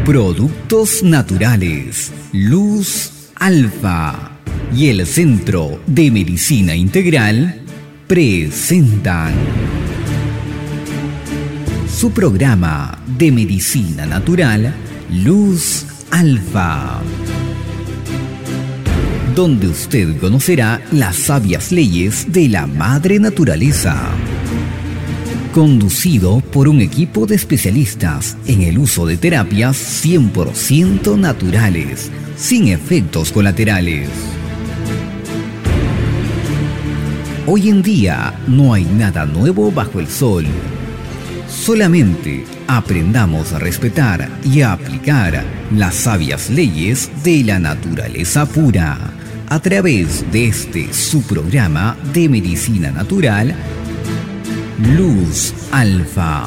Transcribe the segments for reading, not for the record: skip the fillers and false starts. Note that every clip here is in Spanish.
Productos naturales, Luz Alfa y el Centro de Medicina Integral presentan su programa de medicina natural, Luz Alfa, donde usted conocerá las sabias leyes de la madre naturaleza. Conducido por un equipo de especialistas en el uso de terapias 100% naturales, sin efectos colaterales. Hoy en día no hay nada nuevo bajo el sol. Solamente aprendamos a respetar y a aplicar las sabias leyes de la naturaleza pura a través de este su programa de medicina natural, Luz Alfa.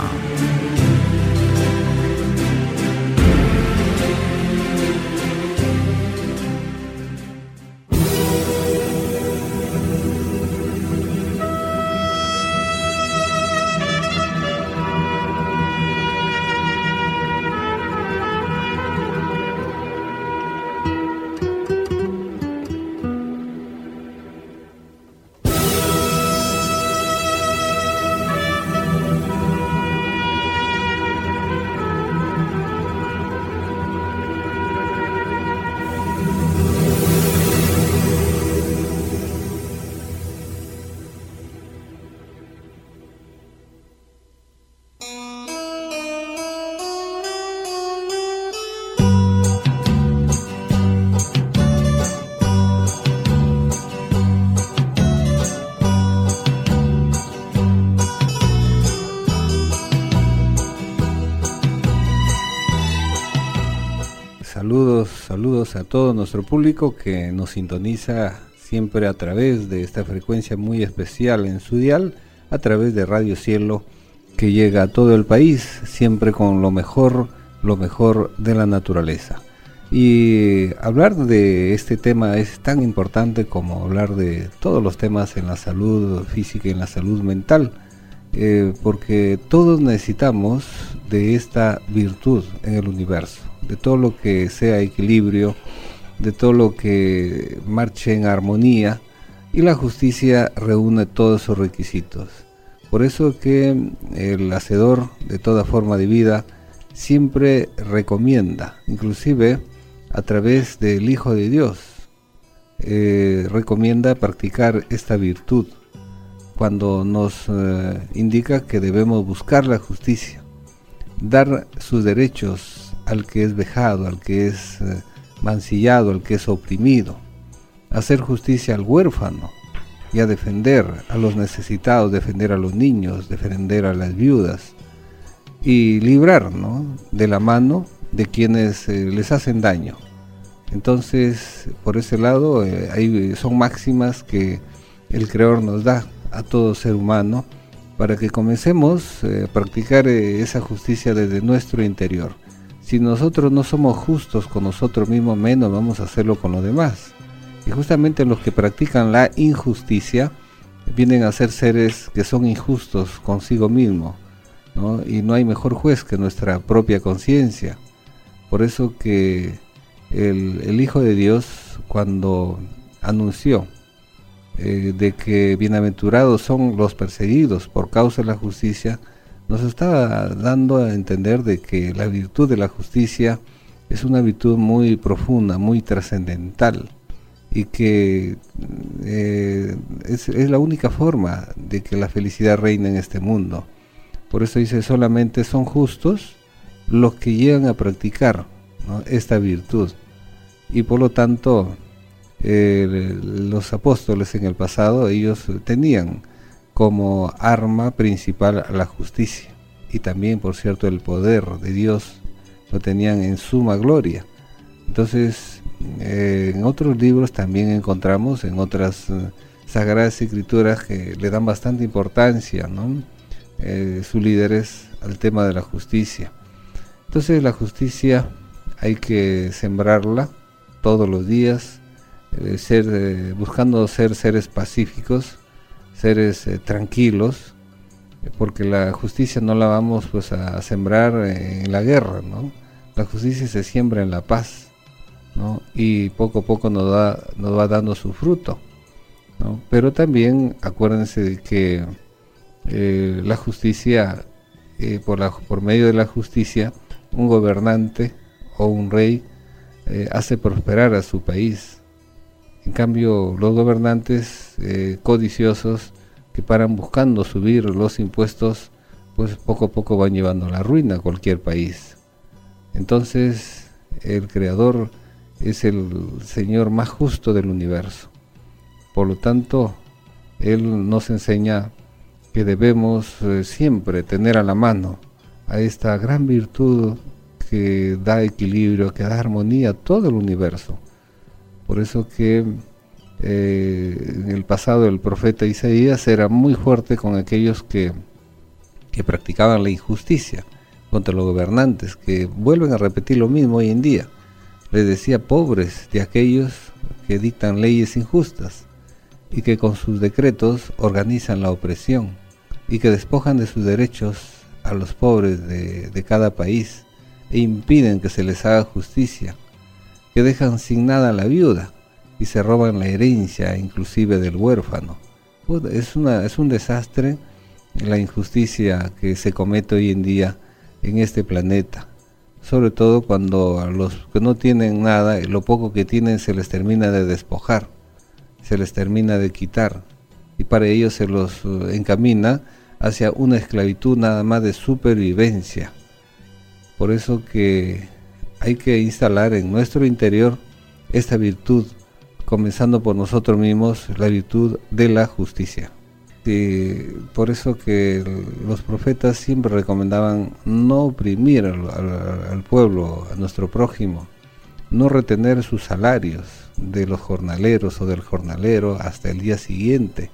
Saludos a todo nuestro público que nos sintoniza siempre a través de esta frecuencia muy especial en su dial, a través de Radio Cielo, que llega a todo el país, siempre con lo mejor de la naturaleza. Y hablar de este tema es tan importante como hablar de todos los temas en la salud física y en la salud mental, porque todos necesitamos de esta virtud en el universo, de todo lo que sea equilibrio, de todo lo que marche en armonía, y la justicia reúne todos esos requisitos. Por eso que el hacedor de toda forma de vida siempre recomienda, inclusive a través del Hijo de Dios, recomienda practicar esta virtud cuando nos indica que debemos buscar la justicia, dar sus derechos al que es vejado, al que es mancillado, al que es oprimido, hacer justicia al huérfano y a defender a los necesitados, defender a los niños, defender a las viudas y librar, ¿no?, de la mano de quienes les hacen daño. Entonces, por ese lado, son máximas que el Creador nos da a todo ser humano para que comencemos a practicar esa justicia desde nuestro interior. Si nosotros no somos justos con nosotros mismos, menos vamos a hacerlo con los demás. Y justamente los que practican la injusticia vienen a ser seres que son injustos consigo mismo, ¿no? Y no hay mejor juez que nuestra propia conciencia. Por eso que el Hijo de Dios, cuando anunció de que bienaventurados son los perseguidos por causa de la justicia, nos estaba dando a entender de que la virtud de la justicia es una virtud muy profunda, muy trascendental, y que es la única forma de que la felicidad reine en este mundo. Por eso dice, solamente son justos los que llegan a practicar, ¿no?, esta virtud. Y por lo tanto, los apóstoles en el pasado, ellos tenían como arma principal la justicia, y también, por cierto, el poder de Dios lo tenían en suma gloria. Entonces, en otros libros también encontramos, en otras sagradas escrituras, que le dan bastante importancia, ¿no?, sus líderes, al tema de la justicia. Entonces, la justicia hay que sembrarla todos los días, buscando ser seres pacíficos, seres tranquilos, porque la justicia no la vamos pues a sembrar en la guerra, ¿no? La justicia se siembra en la paz, ¿no? Y poco a poco nos va dando su fruto, ¿no? Pero también acuérdense de que la justicia, por medio de la justicia, un gobernante o un rey hace prosperar a su país. En cambio, los gobernantes codiciosos que paran buscando subir los impuestos, pues poco a poco van llevando a la ruina a cualquier país. Entonces, el Creador es el Señor más justo del universo. Por lo tanto, Él nos enseña que debemos siempre tener a la mano a esta gran virtud que da equilibrio, que da armonía a todo el universo. Por eso que en el pasado el profeta Isaías era muy fuerte con aquellos que practicaban la injusticia, contra los gobernantes, que vuelven a repetir lo mismo hoy en día. Les decía: pobres de aquellos que dictan leyes injustas y que con sus decretos organizan la opresión y que despojan de sus derechos a los pobres de cada país e impiden que se les haga justicia, que dejan sin nada a la viuda y se roban la herencia inclusive del huérfano. Es un desastre la injusticia que se comete hoy en día en este planeta, sobre todo cuando a los que no tienen nada, lo poco que tienen se les termina de despojar, se les termina de quitar, y para ellos se los encamina hacia una esclavitud nada más de supervivencia. Por eso que hay que instalar en nuestro interior esta virtud, comenzando por nosotros mismos, la virtud de la justicia. Y por eso que los profetas siempre recomendaban no oprimir al pueblo, a nuestro prójimo, no retener sus salarios de los jornaleros o del jornalero hasta el día siguiente.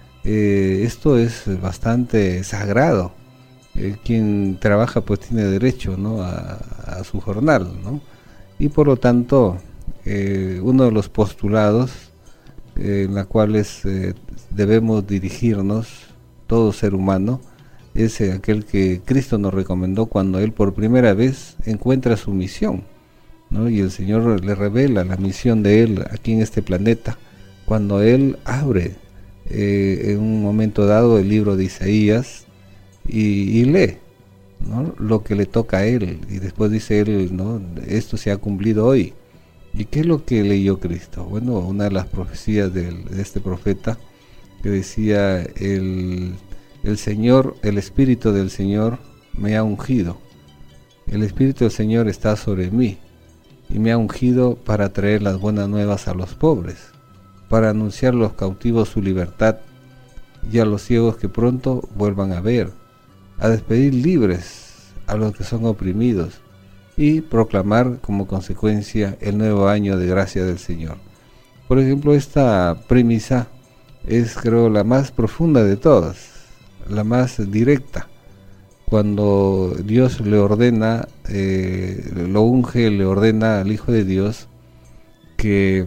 Esto es bastante sagrado. Quien trabaja pues tiene derecho, ¿no?, a su jornal, ¿no? Y por lo tanto, uno de los postulados en los cuales debemos dirigirnos, todo ser humano, es aquel que Cristo nos recomendó cuando Él por primera vez encuentra su misión, ¿no? Y el Señor le revela la misión de Él aquí en este planeta, cuando Él abre en un momento dado el libro de Isaías y lee, ¿no?, lo que le toca a Él, y después dice Él, ¿no?, esto se ha cumplido hoy. ¿Y qué es lo que leyó Cristo? Bueno, una de las profecías de este profeta que decía: el Señor, el Espíritu del Señor me ha ungido. El Espíritu del Señor está sobre mí y me ha ungido para traer las buenas nuevas a los pobres, para anunciar a los cautivos su libertad y a los ciegos que pronto vuelvan a ver, a despedir libres a los que son oprimidos y proclamar como consecuencia el nuevo año de gracia del Señor. Por ejemplo, esta premisa es, creo, la más profunda de todas, la más directa. Cuando Dios le ordena, lo unge, le ordena al Hijo de Dios que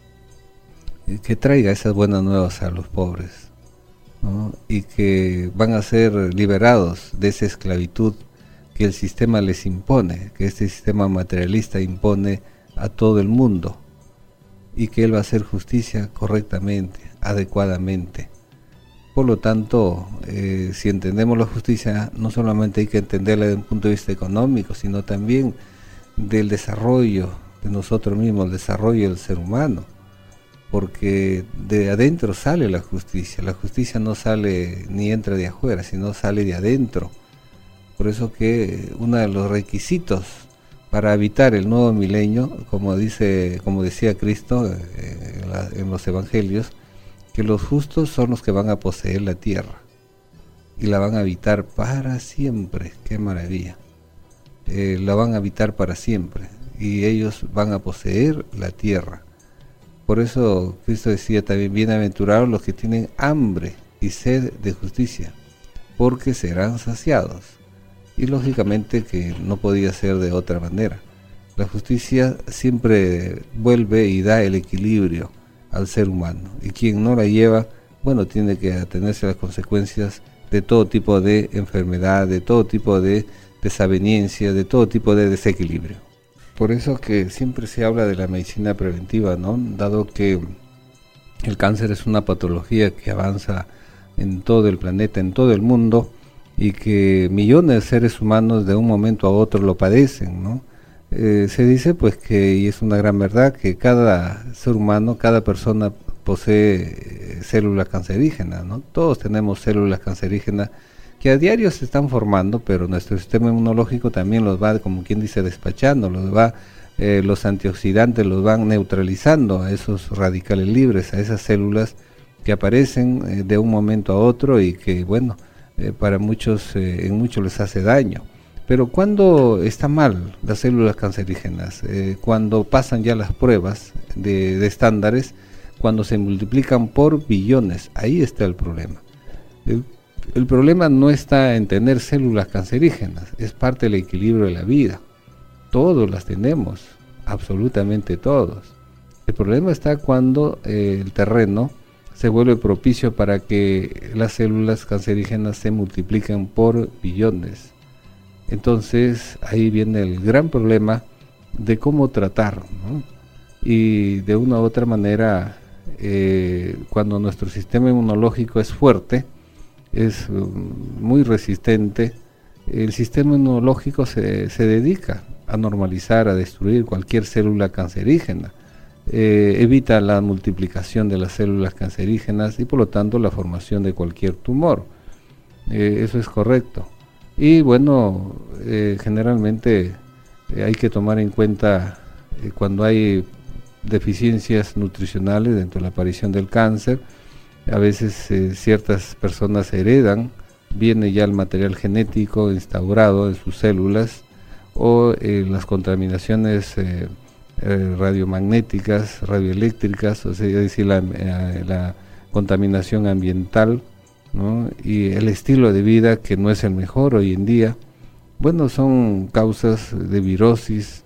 traiga esas buenas nuevas a los pobres, ¿no?, y que van a ser liberados de esa esclavitud que el sistema les impone, que este sistema materialista impone a todo el mundo, y que Él va a hacer justicia correctamente, adecuadamente. Por lo tanto, si entendemos la justicia, no solamente hay que entenderla desde un punto de vista económico, sino también del desarrollo de nosotros mismos, el desarrollo del ser humano, porque de adentro sale la justicia no sale ni entra de afuera, sino sale de adentro. Por eso que uno de los requisitos para habitar el nuevo milenio, como decía Cristo en los evangelios, que los justos son los que van a poseer la tierra y la van a habitar para siempre. ¡Qué maravilla! La van a habitar para siempre y ellos van a poseer la tierra. Por eso Cristo decía también: bienaventurados los que tienen hambre y sed de justicia, porque serán saciados. Y lógicamente que no podía ser de otra manera. La justicia siempre vuelve y da el equilibrio al ser humano, y quien no la lleva, bueno, tiene que atenerse a las consecuencias de todo tipo de enfermedad, de todo tipo de desaveniencias, de todo tipo de desequilibrio. Por eso que siempre se habla de la medicina preventiva, ¿no? Dado que el cáncer es una patología que avanza en todo el planeta, en todo el mundo, y que millones de seres humanos de un momento a otro lo padecen, ¿no? Se dice pues que, y es una gran verdad, que cada ser humano, cada persona posee células cancerígenas, ¿no? Todos tenemos células cancerígenas que a diario se están formando, pero nuestro sistema inmunológico también los va, como quien dice, despachando, los antioxidantes los van neutralizando a esos radicales libres, a esas células que aparecen de un momento a otro y que, bueno, para muchos, en muchos les hace daño. Pero cuando está mal las células cancerígenas, cuando pasan ya las pruebas de estándares, cuando se multiplican por billones, ahí está el problema. El problema no está en tener células cancerígenas, es parte del equilibrio de la vida. Todos las tenemos, absolutamente todos. El problema está cuando el terreno se vuelve propicio para que las células cancerígenas se multipliquen por billones. Entonces ahí viene el gran problema de cómo tratar, ¿no? Y de una u otra manera, cuando nuestro sistema inmunológico es fuerte, es muy resistente, el sistema inmunológico se dedica a normalizar, a destruir cualquier célula cancerígena, evita la multiplicación de las células cancerígenas y por lo tanto la formación de cualquier tumor. Eso es correcto. Y bueno, generalmente hay que tomar en cuenta cuando hay deficiencias nutricionales dentro de la aparición del cáncer. A veces ciertas personas heredan, viene ya el material genético instaurado en sus células, o las contaminaciones radiomagnéticas, radioeléctricas, o sea, es decir, la contaminación ambiental, ¿no? Y el estilo de vida que no es el mejor hoy en día. Bueno, son causas de virosis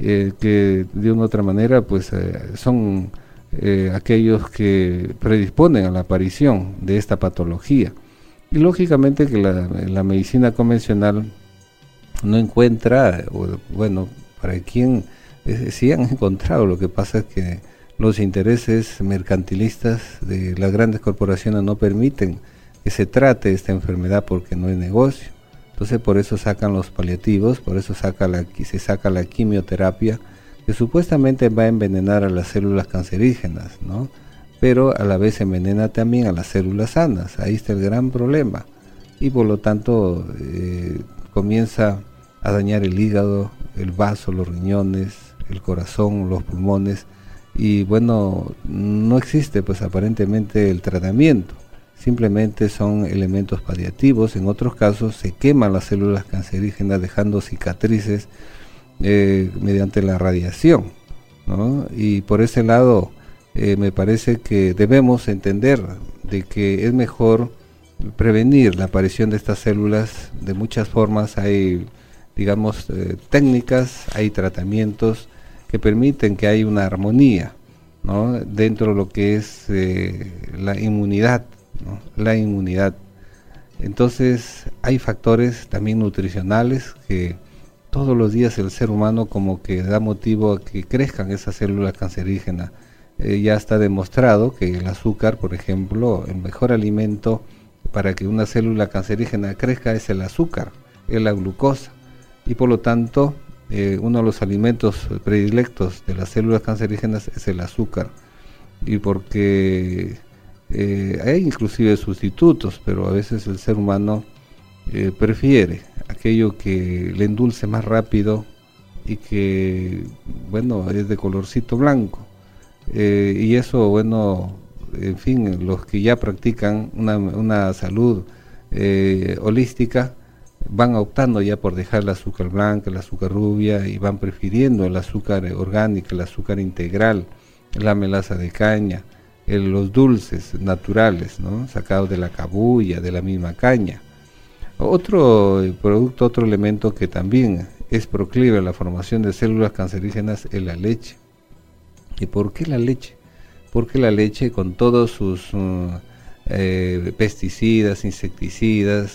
que de una u otra manera pues son aquellos que predisponen a la aparición de esta patología. Y lógicamente que la medicina convencional no encuentra, bueno, para quien sí han encontrado, lo que pasa es que los intereses mercantilistas de las grandes corporaciones no permiten que se trate esta enfermedad porque no es negocio. Entonces por eso sacan los paliativos, por eso se saca la quimioterapia, que supuestamente va a envenenar a las células cancerígenas, ¿no? Pero a la vez envenena también a las células sanas. Ahí está el gran problema. Y por lo tanto comienza a dañar el hígado, el vaso, los riñones, el corazón, los pulmones. Y bueno, no existe pues aparentemente el tratamiento. Simplemente son elementos paliativos. En otros casos se queman las células cancerígenas dejando cicatrices mediante la radiación, ¿no? Y por ese lado me parece que debemos entender de que es mejor prevenir la aparición de estas células de muchas formas. Hay, digamos, técnicas, hay tratamientos que permiten que haya una armonía, ¿no? Dentro de lo que es la inmunidad, ¿no? La inmunidad. Entonces hay factores también nutricionales que todos los días el ser humano como que da motivo a que crezcan esas células cancerígenas. Ya está demostrado que el azúcar, por ejemplo, el mejor alimento para que una célula cancerígena crezca es el azúcar, es la glucosa, y por lo tanto uno de los alimentos predilectos de las células cancerígenas es el azúcar, y porque hay inclusive sustitutos, pero a veces el ser humano prefiere aquello que le endulce más rápido y que, bueno, es de colorcito blanco. Y eso, bueno, en fin, los que ya practican una salud holística van optando ya por dejar el azúcar blanca, el azúcar rubia, y van prefiriendo el azúcar orgánico, el azúcar integral, la melaza de caña, los dulces naturales, ¿no? Sacados de la cabuya, de la misma caña. Otro producto, otro elemento que también es proclive a la formación de células cancerígenas es la leche. ¿Y por qué la leche? Porque la leche, con todos sus pesticidas, insecticidas,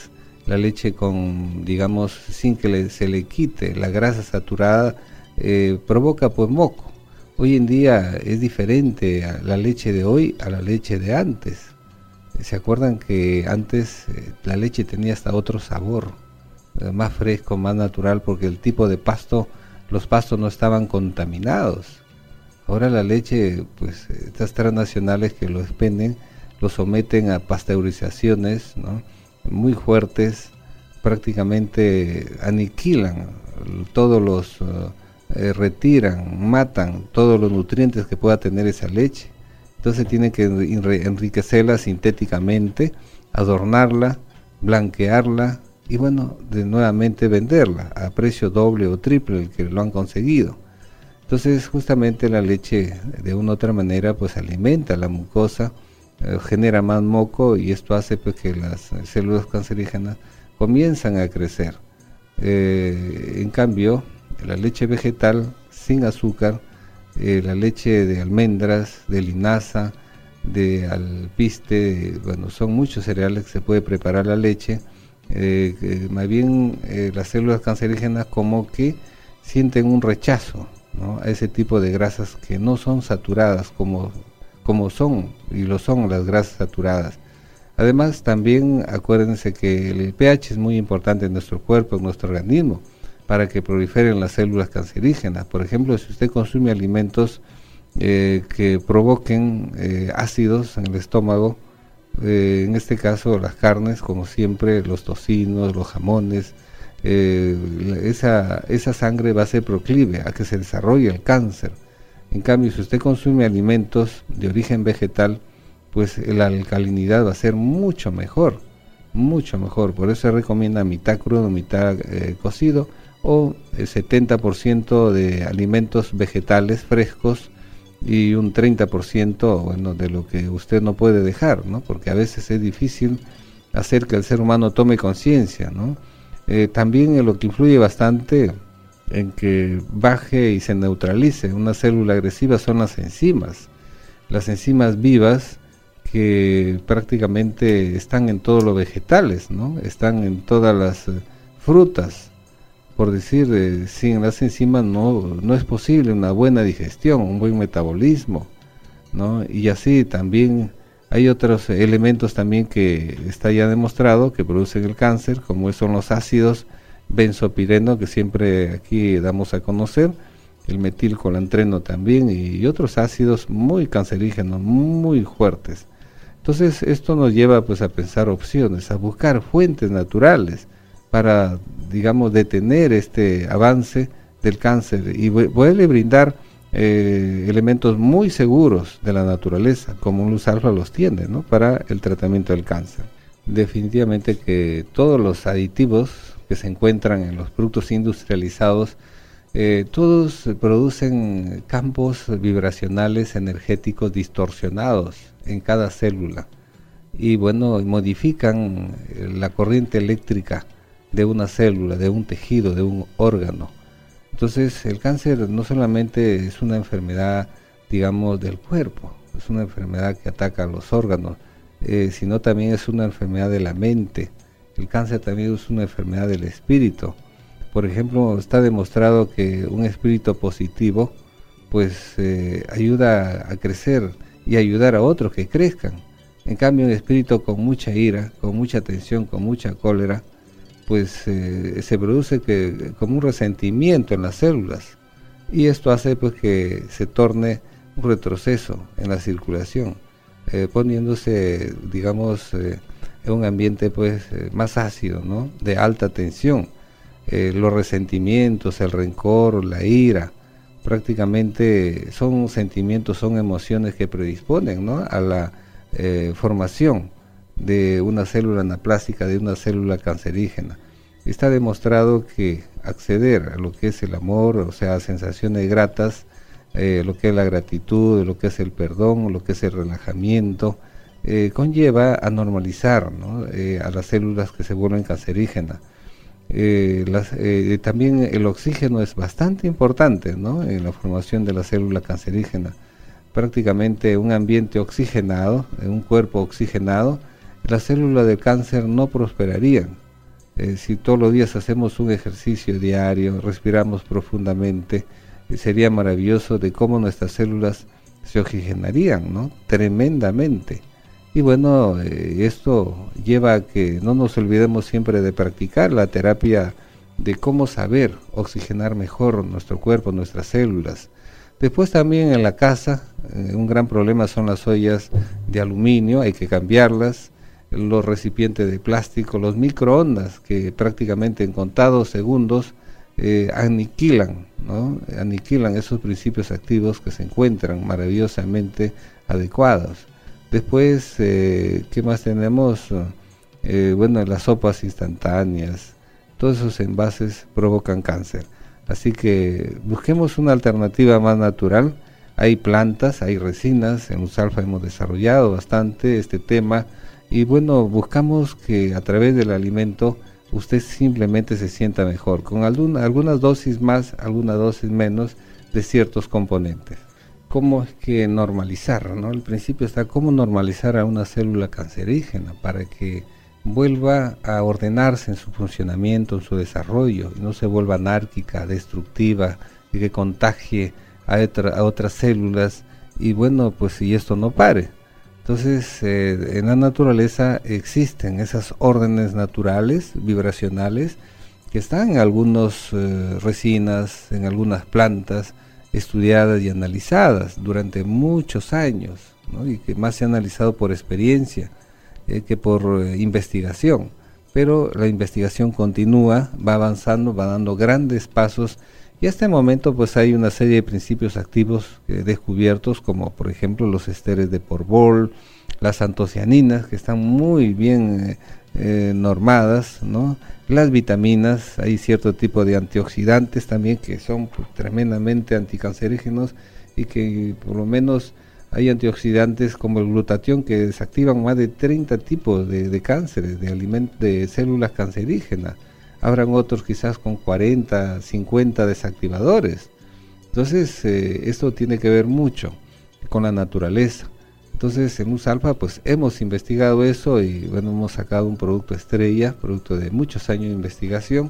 la leche con, digamos, sin que se le quite la grasa saturada, provoca pues moco. Hoy en día es diferente a la leche de hoy a la leche de antes. ¿Se acuerdan que antes la leche tenía hasta otro sabor, más fresco, más natural, porque el tipo de pasto, los pastos no estaban contaminados? Ahora la leche, pues estas transnacionales que lo expenden, lo someten a pasteurizaciones, ¿no?, muy fuertes, prácticamente aniquilan todos los, retiran, matan todos los nutrientes que pueda tener esa leche. Entonces tienen que enriquecerla sintéticamente, adornarla, blanquearla y bueno, nuevamente venderla a precio doble o triple el que lo han conseguido. Entonces justamente la leche de una u otra manera pues alimenta la mucosa, genera más moco y esto hace pues que las células cancerígenas comienzan a crecer. En cambio, la leche vegetal sin azúcar, la leche de almendras, de linaza, de alpiste, bueno, son muchos cereales que se puede preparar la leche. Más bien las células cancerígenas como que sienten un rechazo, ¿no?, a ese tipo de grasas que no son saturadas como son y lo son las grasas saturadas. Además también acuérdense que el pH es muy importante en nuestro cuerpo, en nuestro organismo, para que proliferen las células cancerígenas. Por ejemplo, si usted consume alimentos que provoquen ácidos en el estómago, en este caso las carnes, como siempre, los tocinos, los jamones, esa sangre va a ser proclive a que se desarrolle el cáncer. En cambio, si usted consume alimentos de origen vegetal, pues la alcalinidad va a ser mucho mejor, mucho mejor. Por eso se recomienda mitad crudo, mitad cocido, o 70% de alimentos vegetales frescos y un 30%, bueno, de lo que usted no puede dejar, ¿no? Porque a veces es difícil hacer que el ser humano tome conciencia, ¿no? También lo que influye bastante en que baje y se neutralice una célula agresiva son las enzimas vivas, que prácticamente están en todos los vegetales, ¿no? Están en todas las frutas. Por decir, sin las enzimas no es posible una buena digestión, un buen metabolismo, ¿no? Y así también hay otros elementos también que está ya demostrado que producen el cáncer, como son los ácidos benzopireno, que siempre aquí damos a conocer, el metilcolantreno también, y otros ácidos muy cancerígenos, muy fuertes. Entonces esto nos lleva pues a pensar opciones, a buscar fuentes naturales para, digamos, detener este avance del cáncer y poderle brindar elementos muy seguros de la naturaleza, como luz alfa los tiene, ¿no?, para el tratamiento del cáncer. Definitivamente que todos los aditivos que se encuentran en los productos industrializados, todos producen campos vibracionales energéticos distorsionados en cada célula y bueno, modifican la corriente eléctrica de una célula, de un tejido, de un órgano. Entonces el cáncer no solamente es una enfermedad, digamos, del cuerpo, es una enfermedad que ataca a los órganos, sino también es una enfermedad de la mente. El cáncer también es una enfermedad del espíritu. Por ejemplo, está demostrado que un espíritu positivo pues ayuda a crecer y ayudar a otros que crezcan. En cambio, un espíritu con mucha ira, con mucha tensión, con mucha cólera, pues se produce como un resentimiento en las células y esto hace pues que se torne un retroceso en la circulación, poniéndose, digamos, en un ambiente pues más ácido, ¿no?, de alta tensión. Los resentimientos, el rencor, la ira, prácticamente son sentimientos, son emociones que predisponen, ¿no?, a la formación de una célula anaplástica, de una célula cancerígena. Está demostrado que acceder a lo que es el amor, o sea, sensaciones gratas, lo que es la gratitud, lo que es el perdón, lo que es el relajamiento, conlleva a normalizar, ¿no?, a las células que se vuelven cancerígenas. También el oxígeno es bastante importante, ¿no?, en la formación de la célula cancerígena. Prácticamente un ambiente oxigenado, un cuerpo oxigenado, las células del cáncer no prosperarían. Si todos los días hacemos un ejercicio diario, respiramos profundamente, sería maravilloso de cómo nuestras células se oxigenarían, ¿no? Tremendamente. Y bueno, esto lleva a que no nos olvidemos siempre de practicar la terapia de cómo saber oxigenar mejor nuestro cuerpo, nuestras células. Después también en la casa, un gran problema son las ollas de aluminio, hay que cambiarlas, los recipientes de plástico, los microondas que prácticamente en contados segundos aniquilan, ¿no? Aniquilan esos principios activos que se encuentran maravillosamente adecuados. Después, ¿qué más tenemos? Bueno, las sopas instantáneas, todos esos envases provocan cáncer. Así que busquemos una alternativa más natural. Hay plantas, hay resinas, en Lusalfa hemos desarrollado bastante este tema. Y bueno, buscamos que a través del alimento usted simplemente se sienta mejor, con algunas dosis más, algunas dosis menos de ciertos componentes. ¿Cómo es que normalizar, ¿no? El principio está cómo normalizar a una célula cancerígena para que vuelva a ordenarse en su funcionamiento, en su desarrollo, y no se vuelva anárquica, destructiva, y que contagie a otras células, y bueno, pues si esto no pare. Entonces, en la naturaleza existen esas órdenes naturales, vibracionales, que están en algunas resinas, en algunas plantas, estudiadas y analizadas durante muchos años, ¿no? Y que más se ha analizado por experiencia que por investigación. Pero la investigación continúa, va avanzando, va dando grandes pasos, y hasta el momento pues hay una serie de principios activos descubiertos, como por ejemplo los esteres de Porbol, las antocianinas, que están muy bien normadas, ¿no? Las vitaminas, hay cierto tipo de antioxidantes también que son pues, tremendamente anticancerígenos, y que por lo menos hay antioxidantes como el glutatión que desactivan más de 30 tipos de cánceres, de células cancerígenas. Habrán otros quizás con 40, 50 desactivadores. Entonces, esto tiene que ver mucho con la naturaleza. Entonces, en Lusalfa, pues hemos investigado eso y bueno, hemos sacado un producto estrella, producto de muchos años de investigación,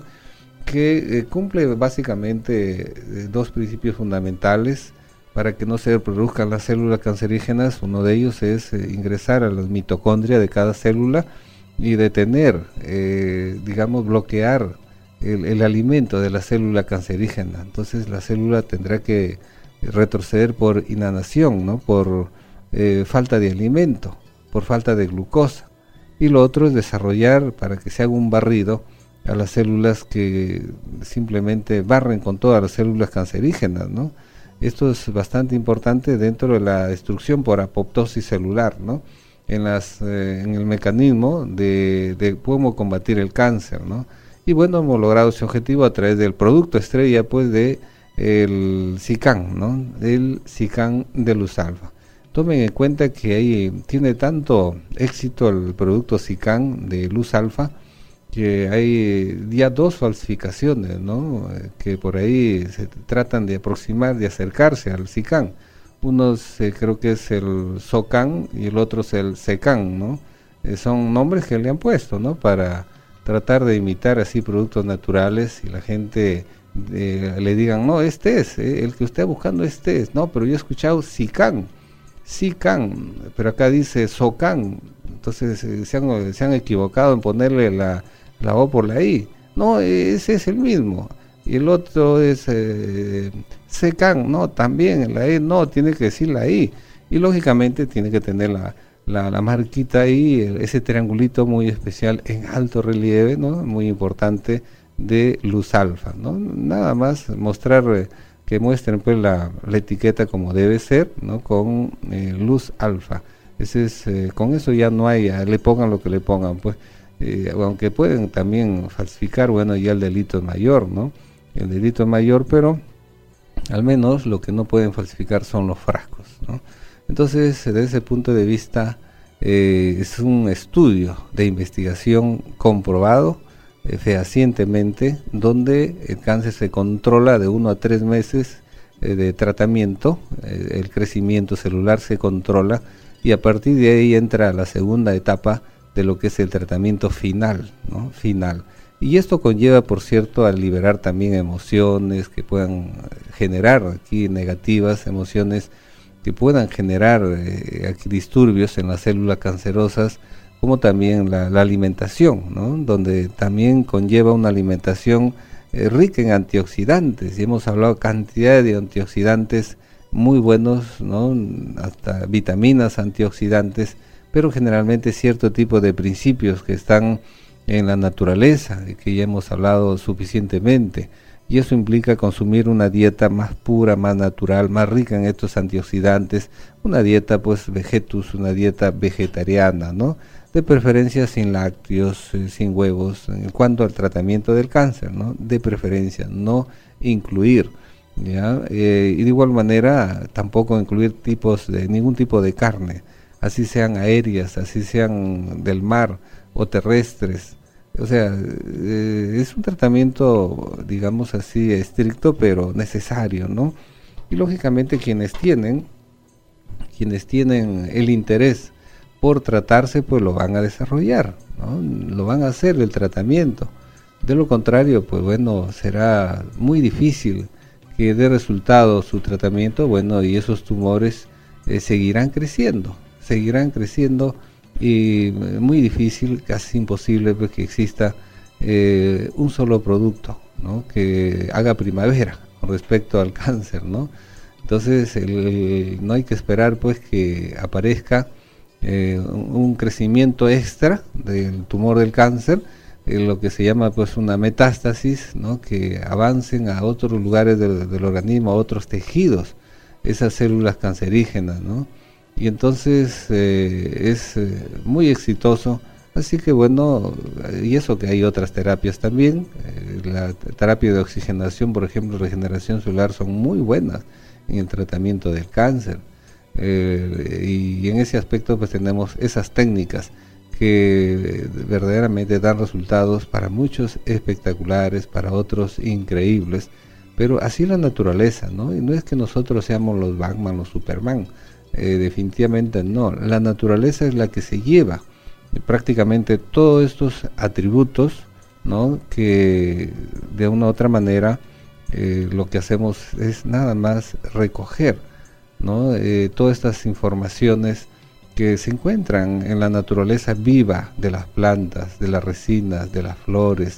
que cumple básicamente dos principios fundamentales para que no se reproduzcan las células cancerígenas. Uno de ellos es ingresar a las mitocondrias de cada célula y detener, digamos, bloquear el alimento de la célula cancerígena. Entonces la célula tendrá que retroceder por inanición, ¿no? Por falta de alimento, por falta de glucosa. Y lo otro es desarrollar, para que se haga un barrido a las células que simplemente barren con todas las células cancerígenas, ¿no? Esto es bastante importante dentro de la destrucción por apoptosis celular, ¿no? En el mecanismo de cómo combatir el cáncer, ¿no? Y bueno, hemos logrado ese objetivo a través del producto estrella, pues, de el SICAN, ¿no? El SICAN de Lusalfa. Tomen en cuenta que tiene tanto éxito el producto SICAN de Lusalfa, que hay ya 2 falsificaciones, ¿no? Que por ahí se tratan de aproximar, de acercarse al SICAN. Uno creo que es el SOCAN y el otro es el SECAN, ¿no? Son nombres que le han puesto, ¿no? Para tratar de imitar así productos naturales, y la gente le digan, no, este es, el que usted está buscando este es, no, pero yo he escuchado SICAN, pero acá dice SOCAN. Entonces se han equivocado en ponerle la O por la I. No, ese es el mismo. Y el otro es SECAN, no, también la E no, tiene que decir la I. Y lógicamente tiene que tener la marquita ahí, ese triangulito muy especial en alto relieve, ¿no? Muy importante, de Lusalfa, ¿no? Nada más mostrar, que muestren pues la etiqueta como debe ser, ¿no? Con Lusalfa. Con eso ya no hay, le pongan lo que le pongan, pues. Aunque pueden también falsificar, bueno, ya el delito es mayor, ¿no? El delito es mayor, pero al menos lo que no pueden falsificar son los frascos, ¿no? Entonces, desde ese punto de vista, es un estudio de investigación comprobado fehacientemente, donde el cáncer se controla de 1 a 3 meses de tratamiento, el crecimiento celular se controla, y a partir de ahí entra la segunda etapa de lo que es el tratamiento final, ¿no? Final. Y esto conlleva, por cierto, a liberar también emociones que puedan generar aquí negativas, emociones que puedan generar aquí disturbios en las células cancerosas, como también la alimentación, ¿no? Donde también conlleva una alimentación rica en antioxidantes, y hemos hablado cantidad de antioxidantes muy buenos, ¿no? Hasta vitaminas antioxidantes, pero generalmente cierto tipo de principios que están en la naturaleza, de que ya hemos hablado suficientemente, y eso implica consumir una dieta más pura, más natural, más rica en estos antioxidantes, una dieta pues vegetus, una dieta vegetariana, ¿no? De preferencia sin lácteos, sin huevos, en cuanto al tratamiento del cáncer, ¿no? De preferencia, no incluir, ¿ya? Y de igual manera tampoco incluir ningún tipo de carne, así sean aéreas, así sean del mar o terrestres. O sea, es un tratamiento, digamos así, estricto, pero necesario, ¿no? Y lógicamente quienes tienen el interés por tratarse, pues lo van a desarrollar, ¿no? Lo van a hacer el tratamiento. De lo contrario, pues bueno, será muy difícil que dé resultado su tratamiento, bueno, y esos tumores seguirán creciendo y muy difícil, casi imposible, pues, que exista un solo producto, ¿no? Que haga primavera con respecto al cáncer, ¿no? Entonces no hay que esperar pues que aparezca un crecimiento extra del tumor del cáncer, lo que se llama pues una metástasis, ¿no? Que avancen a otros lugares del organismo, a otros tejidos, esas células cancerígenas, ¿no? Y entonces es muy exitoso. Así que bueno, y eso que hay otras terapias también, la terapia de oxigenación, por ejemplo, regeneración celular, son muy buenas en el tratamiento del cáncer. Y en ese aspecto pues tenemos esas técnicas que verdaderamente dan resultados para muchos espectaculares, para otros increíbles, pero así la naturaleza, ¿no? Y no es que nosotros seamos los Batman, los Superman, definitivamente no. La naturaleza es la que se lleva prácticamente todos estos atributos, ¿no? Que de una u otra manera lo que hacemos es nada más recoger, ¿no? Todas estas informaciones que se encuentran en la naturaleza viva de las plantas, de las resinas, de las flores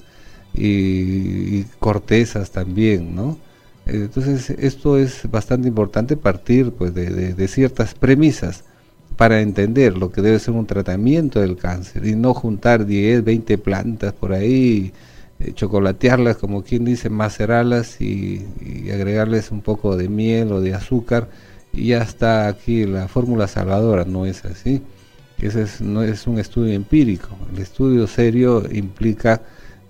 y cortezas también, ¿no? Entonces esto es bastante importante, partir pues de ciertas premisas para entender lo que debe ser un tratamiento del cáncer, y no juntar 10, 20 plantas por ahí, chocolatearlas, como quien dice, macerarlas y agregarles un poco de miel o de azúcar, y ya está aquí la fórmula salvadora. No es así. No es un estudio empírico. El estudio serio implica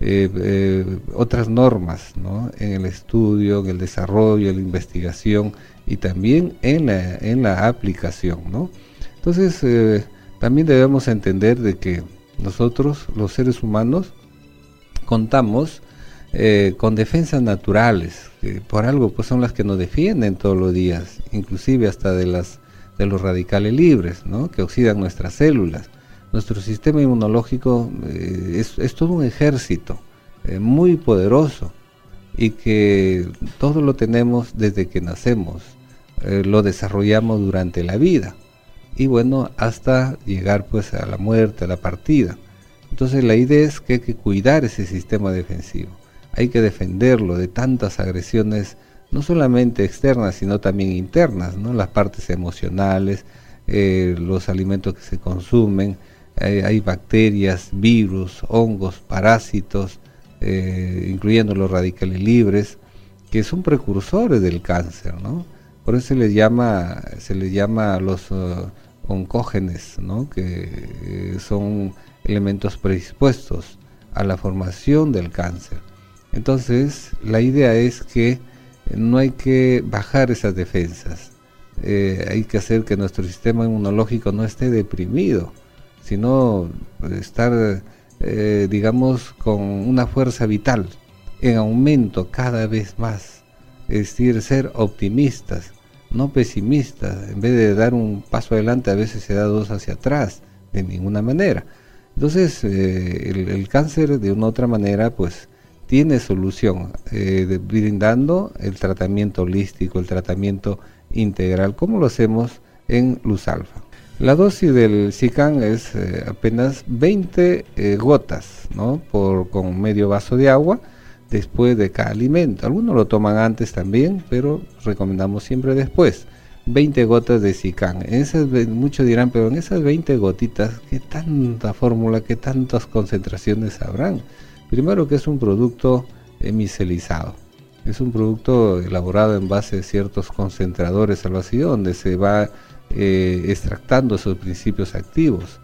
otras normas, ¿no? En el estudio, en el desarrollo, en la investigación y también en la aplicación, ¿no? Entonces también debemos entender de que nosotros, los seres humanos, contamos con defensas naturales, que por algo pues son las que nos defienden todos los días, inclusive hasta de los radicales libres, ¿no? Que oxidan nuestras células. Nuestro sistema inmunológico es todo un ejército muy poderoso, y que todo lo tenemos desde que nacemos, lo desarrollamos durante la vida, y bueno, hasta llegar pues a la muerte, a la partida. Entonces la idea es que hay que cuidar ese sistema defensivo, hay que defenderlo de tantas agresiones, no solamente externas, sino también internas, ¿no? Las partes emocionales, los alimentos que se consumen, hay bacterias, virus, hongos, parásitos, incluyendo los radicales libres, que son precursores del cáncer, ¿no? Por eso se les llama a los oncógenes, ¿no? Que son elementos predispuestos a la formación del cáncer. Entonces la idea es que no hay que bajar esas defensas, hay que hacer que nuestro sistema inmunológico no esté deprimido, sino estar digamos con una fuerza vital en aumento cada vez más, es decir, ser optimistas, no pesimistas. En vez de dar un paso adelante, a veces se da dos hacia atrás, de ninguna manera. Entonces, el cáncer de una u otra manera, pues, tiene solución, brindando el tratamiento holístico, el tratamiento integral, como lo hacemos en Luz Alfa. La dosis del Zicam es apenas 20 gotas, ¿no? Con medio vaso de agua después de cada alimento. Algunos lo toman antes también, pero recomendamos siempre después. 20 gotas de Zicam. Muchos dirán, pero en esas 20 gotitas, ¿qué tanta fórmula, qué tantas concentraciones habrán? Primero, que es un producto micelizado. Es un producto elaborado en base a ciertos concentradores al vacío, donde se va extractando esos principios activos,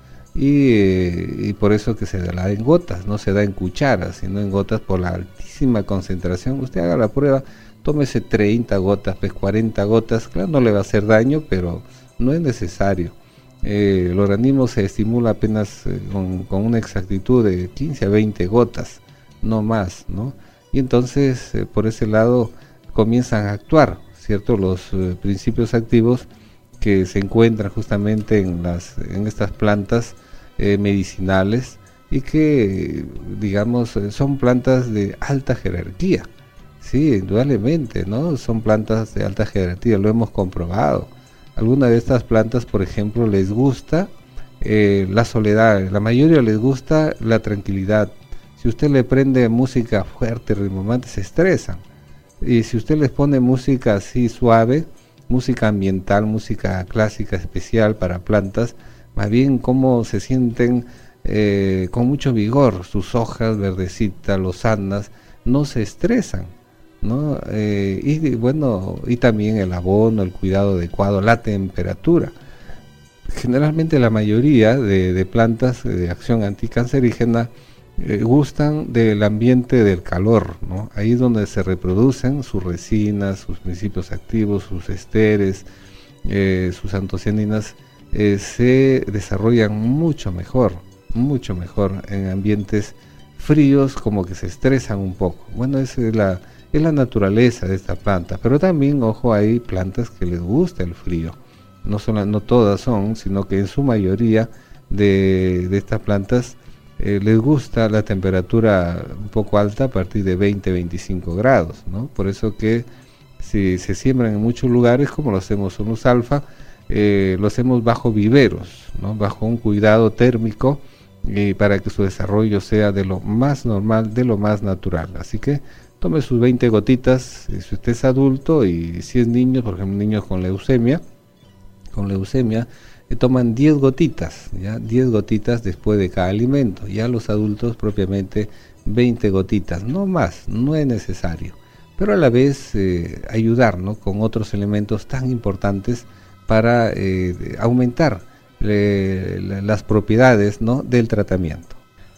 y por eso que se da en gotas, no se da en cucharas, sino en gotas por la altísima concentración. Usted haga la prueba, tómese 30 gotas, pues 40 gotas, claro, no le va a hacer daño, pero no es necesario. El organismo se estimula apenas con una exactitud de 15 a 20 gotas, no más, ¿no? Y entonces por ese lado comienzan a actuar, ¿cierto?, los principios activos que se encuentran justamente en estas plantas medicinales, y que, digamos, son plantas de alta jerarquía. Sí, indudablemente, ¿no? Son plantas de alta jerarquía, lo hemos comprobado. Algunas de estas plantas, por ejemplo, les gusta la soledad, la mayoría les gusta la tranquilidad. Si usted le prende música fuerte, rimbombante, se estresan. Y si usted les pone música así suave, música ambiental, música clásica especial para plantas, más bien cómo se sienten con mucho vigor, sus hojas verdecitas, lozanas, no se estresan, ¿no? Y bueno, y también el abono, el cuidado adecuado, la temperatura. Generalmente la mayoría de plantas de acción anticancerígena gustan del ambiente del calor, ¿no? Ahí es donde se reproducen sus resinas, sus principios activos, sus esteres, sus antocianinas, se desarrollan mucho mejor en ambientes fríos, como que se estresan un poco. Bueno, esa es la naturaleza de esta planta, pero también, ojo, hay plantas que les gusta el frío, no todas son, sino que en su mayoría de estas plantas les gusta la temperatura un poco alta, a partir de 20-25 grados, ¿no? Por eso que si se siembran en muchos lugares, como lo hacemos en Luz Alfa, lo hacemos bajo viveros, ¿no? Bajo un cuidado térmico, para que su desarrollo sea de lo más normal, de lo más natural. Así que tome sus 20 gotitas, si usted es adulto, y si es niño, por ejemplo, niños con leucemia, toman 10 gotitas, ¿ya? 10 gotitas después de cada alimento. Ya los adultos propiamente 20 gotitas, no más, no es necesario. Pero a la vez ayudar, ¿no?, con otros elementos tan importantes para aumentar las propiedades, ¿no?, del tratamiento.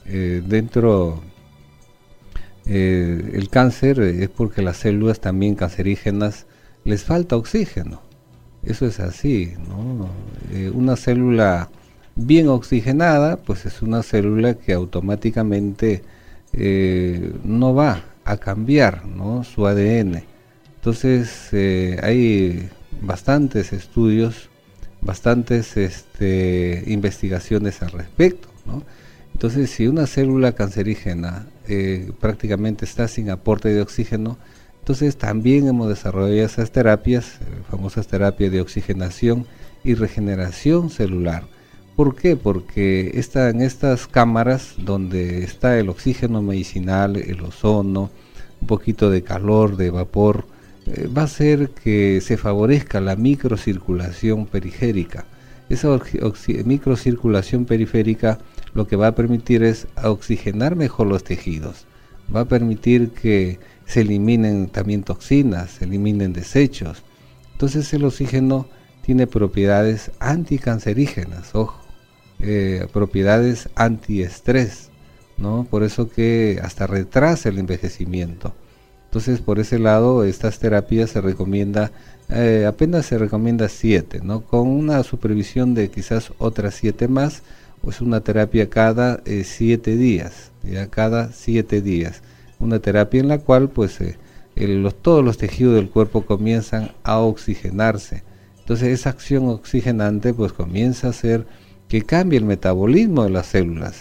El cáncer es porque las células también cancerígenas les falta oxígeno. Eso es así, ¿no? Una célula bien oxigenada, pues es una célula que automáticamente no va a cambiar, ¿no?, su ADN. Entonces hay bastantes estudios, bastantes investigaciones al respecto, ¿no? Entonces, si una célula cancerígena prácticamente está sin aporte de oxígeno, entonces también hemos desarrollado esas terapias, famosas terapias de oxigenación y regeneración celular. ¿Por qué? Porque en estas cámaras donde está el oxígeno medicinal, el ozono, un poquito de calor, de vapor, va a hacer que se favorezca la microcirculación periférica. Esa microcirculación periférica lo que va a permitir es oxigenar mejor los tejidos, va a permitir que se eliminen también toxinas, se eliminen desechos. Entonces el oxígeno tiene propiedades anticancerígenas, ojo, propiedades antiestrés, ¿no? Por eso que hasta retrasa el envejecimiento. Entonces, por ese lado, estas terapias se recomienda, apenas se recomienda 7, ¿no? Con una supervisión de quizás otras 7 más, pues una terapia cada 7 días, ya cada 7 días. Una terapia en la cual pues todos los tejidos del cuerpo comienzan a oxigenarse. Entonces esa acción oxigenante pues comienza a hacer que cambie el metabolismo de las células,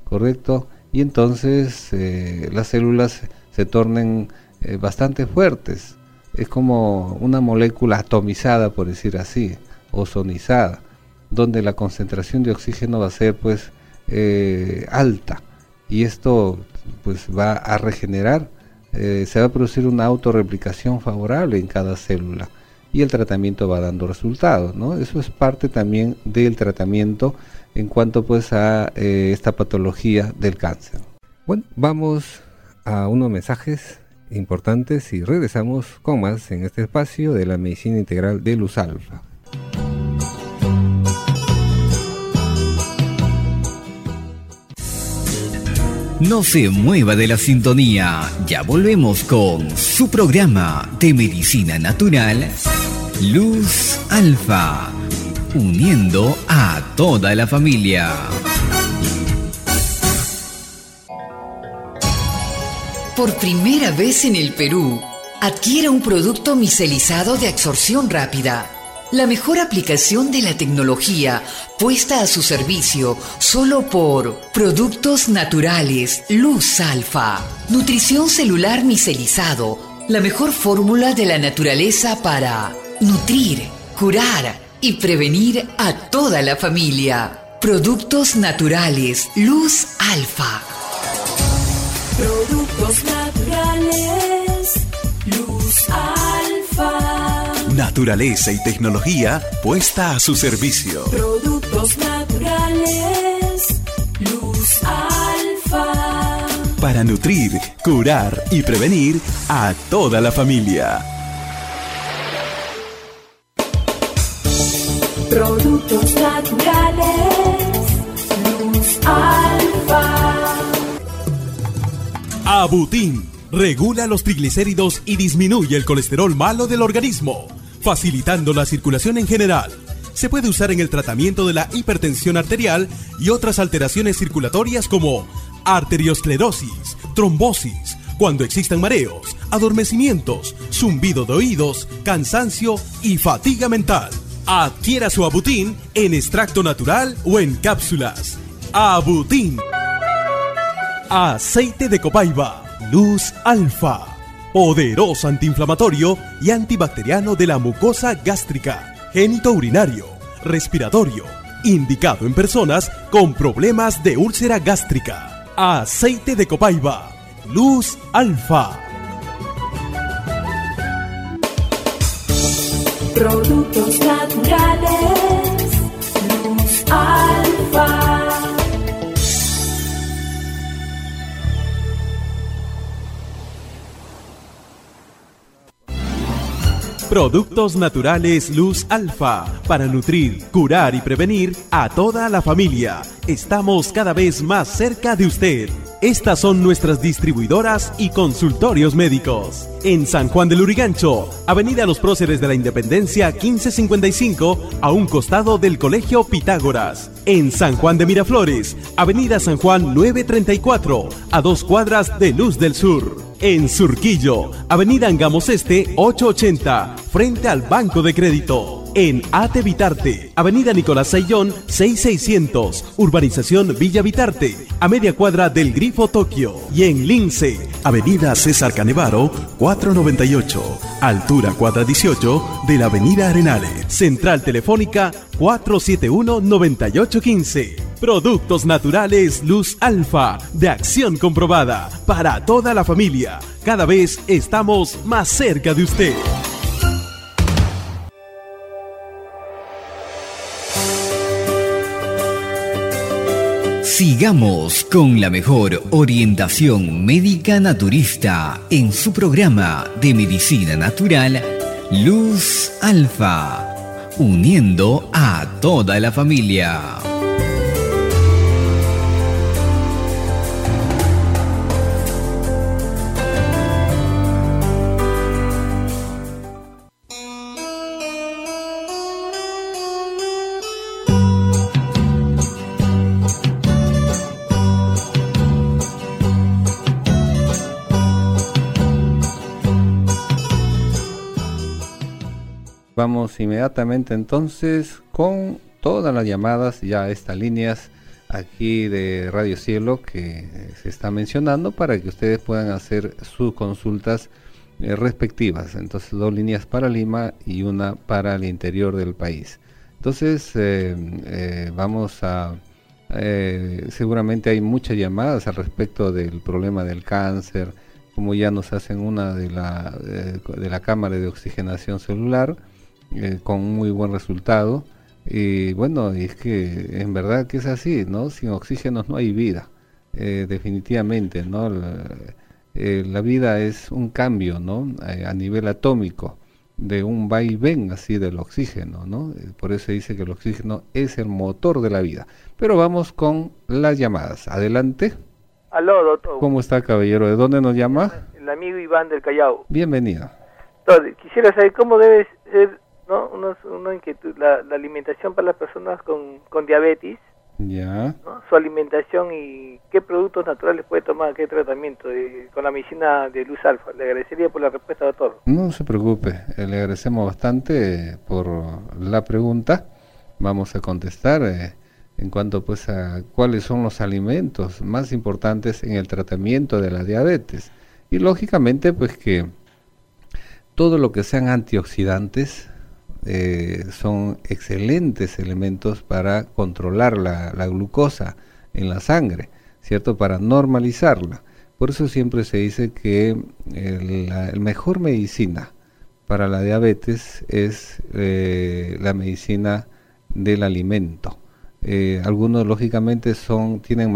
¿correcto? Y entonces las células se tornen bastante fuertes. Es como una molécula atomizada, por decir así, ozonizada, donde la concentración de oxígeno va a ser pues alta, y esto pues va a regenerar, se va a producir una autorreplicación favorable en cada célula, y el tratamiento va dando resultados, ¿no? Eso es parte también del tratamiento en cuanto pues a esta patología del cáncer. Bueno, vamos a unos mensajes importantes y regresamos con más en este espacio de la medicina integral de Luz Alfa. No se mueva de la sintonía, ya volvemos con su programa de medicina natural, Luz Alfa, uniendo a toda la familia. Por primera vez en el Perú, adquiera un producto micelizado de absorción rápida. La mejor aplicación de la tecnología puesta a su servicio solo por Productos Naturales Luz Alfa. Nutrición celular micelizado, la mejor fórmula de la naturaleza para nutrir, curar y prevenir a toda la familia. Productos Naturales Luz Alfa. Productos naturales, Luz Alfa. Naturaleza y tecnología puesta a su servicio. Productos naturales, Luz Alfa. Para nutrir, curar y prevenir a toda la familia. Productos naturales, Luz Alfa. Abutin regula los triglicéridos y disminuye el colesterol malo del organismo, facilitando la circulación en general. Se puede usar en el tratamiento de la hipertensión arterial y otras alteraciones circulatorias como arteriosclerosis, trombosis, cuando existan mareos, adormecimientos, zumbido de oídos, cansancio y fatiga mental. Adquiera su Abutin en extracto natural o en cápsulas. Abutin. Aceite de copaiba, Luz Alfa, poderoso antiinflamatorio y antibacteriano de la mucosa gástrica, genitourinario, respiratorio, indicado en personas con problemas de úlcera gástrica. Aceite de copaiba, Luz Alfa. Productos naturales, Luz Alfa. Productos naturales Luz Alfa, para nutrir, curar y prevenir a toda la familia. Estamos cada vez más cerca de usted. Estas son nuestras distribuidoras y consultorios médicos. En San Juan del Lurigancho, Avenida Los Próceres de la Independencia 1555, a un costado del Colegio Pitágoras. En San Juan de Miraflores, Avenida San Juan 934, a 2 cuadras de Luz del Sur. En Surquillo, Avenida Angamos Este 880, frente al Banco de Crédito. En Ate Vitarte, Avenida Nicolás Sayón 6600, Urbanización Villa Vitarte, a media cuadra del Grifo Tokio. Y en Lince, Avenida César Canevaro 498, altura cuadra 18 de la Avenida Arenales. Central Telefónica 471-9815. Productos naturales Luz Alfa, de acción comprobada, para toda la familia. Cada vez estamos más cerca de usted. Sigamos con la mejor orientación médica naturista en su programa de medicina natural, Luz Alfa, uniendo a toda la familia. Vamos inmediatamente entonces con todas las llamadas ya a estas líneas aquí de Radio Cielo que se está mencionando para que ustedes puedan hacer sus consultas respectivas. Entonces 2 líneas para Lima y una para el interior del país. Entonces vamos a seguramente hay muchas llamadas al respecto del problema del cáncer, como ya nos hacen una de la cámara de oxigenación celular con muy buen resultado. Y bueno, es que en verdad que es así, ¿no? Sin oxígeno no hay vida, definitivamente, ¿no? La vida es un cambio, ¿no? A nivel atómico, de un va y ven así del oxígeno, ¿no? Por eso se dice que el oxígeno es el motor de la vida. Pero vamos con las llamadas. Adelante. Aló, doctor. ¿Cómo está, caballero? ¿De dónde nos llama? El amigo Iván del Callao. Bienvenido. Doctor, quisiera saber cómo debe ser, ¿no? Una inquietud, la alimentación para las personas con diabetes, Ya. ¿no? Su alimentación y qué productos naturales puede tomar, qué tratamiento con la medicina de luz alfa. Le agradecería por la respuesta, doctor. No se preocupe, le agradecemos bastante por la pregunta. Vamos a contestar en cuanto pues a cuáles son los alimentos más importantes en el tratamiento de la diabetes. Y lógicamente pues que todo lo que sean antioxidantes son excelentes elementos para controlar la glucosa en la sangre, ¿cierto? Para normalizarla. Por eso siempre se dice que la mejor medicina para la diabetes es la medicina del alimento. Algunos lógicamente tienen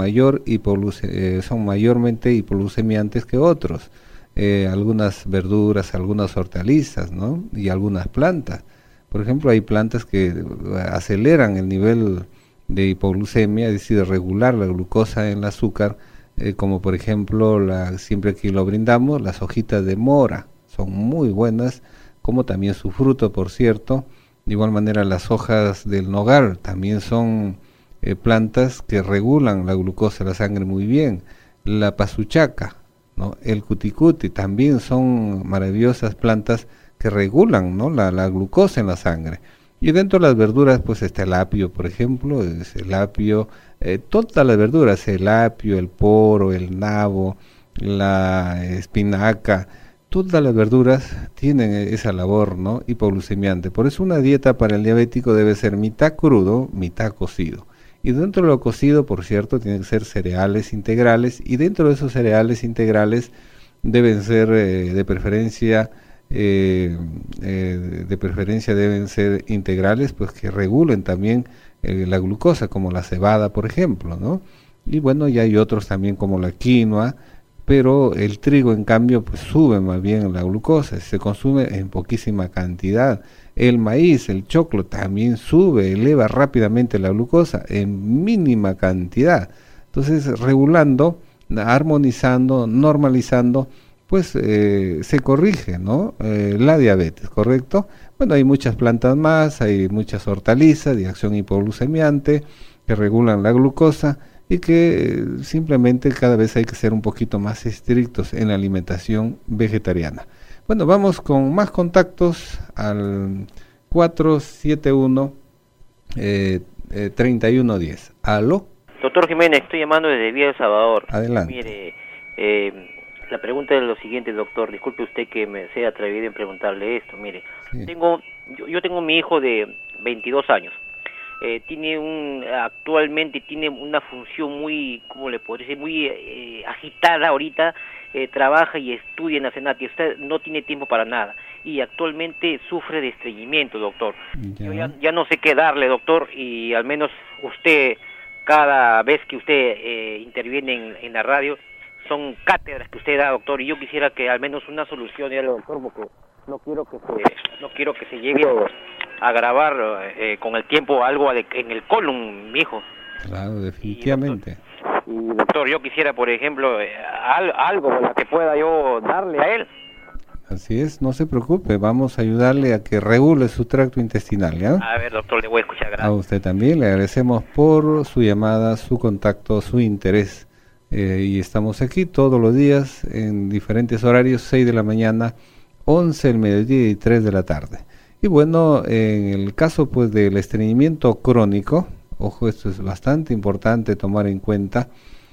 son mayormente hipoglucemiantes que otros. Algunas verduras, algunas hortalizas, ¿no? Y algunas plantas. Por ejemplo, hay plantas que aceleran el nivel de hipoglucemia, es decir, regular la glucosa en el azúcar, como por ejemplo, siempre que lo brindamos, las hojitas de mora son muy buenas, como también su fruto, por cierto. De igual manera, las hojas del nogal también son plantas que regulan la glucosa en la sangre muy bien. La pasuchaca, ¿no? El cuticuti también son maravillosas plantas que regulan, ¿no? la glucosa en la sangre. Y dentro de las verduras pues está el apio, por ejemplo, el apio, todas las verduras, el apio, el poro, el nabo, la espinaca, todas las verduras tienen esa labor, ¿no? Hipoglucemiante. Por eso una dieta para el diabético debe ser mitad crudo, mitad cocido. Y dentro de lo cocido, por cierto, tienen que ser cereales integrales, y dentro de esos cereales integrales deben ser de preferencia deben ser integrales, pues que regulen también la glucosa, como la cebada, por ejemplo, ¿no? Y bueno, ya hay otros también como la quinoa, pero el trigo, en cambio, pues sube más bien la glucosa, se consume en poquísima cantidad. El maíz, el choclo, también eleva rápidamente la glucosa en mínima cantidad. Entonces, regulando, armonizando, normalizando, pues se corrige, ¿no? La diabetes, ¿correcto? Bueno, hay muchas plantas más, hay muchas hortalizas de acción hipoglucemiante que regulan la glucosa y que simplemente cada vez hay que ser un poquito más estrictos en la alimentación vegetariana. Bueno, vamos con más contactos al 471-3110. ¿Aló? Doctor Jiménez, estoy llamando desde Villa El Salvador. Adelante. Mire, la pregunta es lo siguiente, doctor. Disculpe usted que me sea atrevido en preguntarle esto. Mire, sí. Yo tengo mi hijo de 22 años. Actualmente tiene una función muy, ¿cómo le puedo decir? Muy agitada ahorita. Trabaja y estudia en la Senati. Usted no tiene tiempo para nada. Y actualmente sufre de estreñimiento, doctor. Yo ya no sé qué darle, doctor. Y al menos usted, cada vez que usted interviene en la radio, son cátedras que usted da, doctor, y yo quisiera que al menos una solución diera, doctor, porque no quiero que se llegue a agravar con el tiempo algo en el colon, mi hijo. Claro, definitivamente. Y doctor, yo quisiera, por ejemplo, algo que pueda yo darle a él. Así es, no se preocupe, vamos a ayudarle a que regule su tracto intestinal, ¿ya? A ver, doctor, le voy a escuchar, gracias. A usted también, le agradecemos por su llamada, su contacto, su interés. Y estamos aquí todos los días en diferentes horarios, 6 de la mañana, 11 del mediodía y 3 de la tarde. Y bueno, en el caso pues del estreñimiento crónico Ojo, esto es bastante importante tomar en cuenta.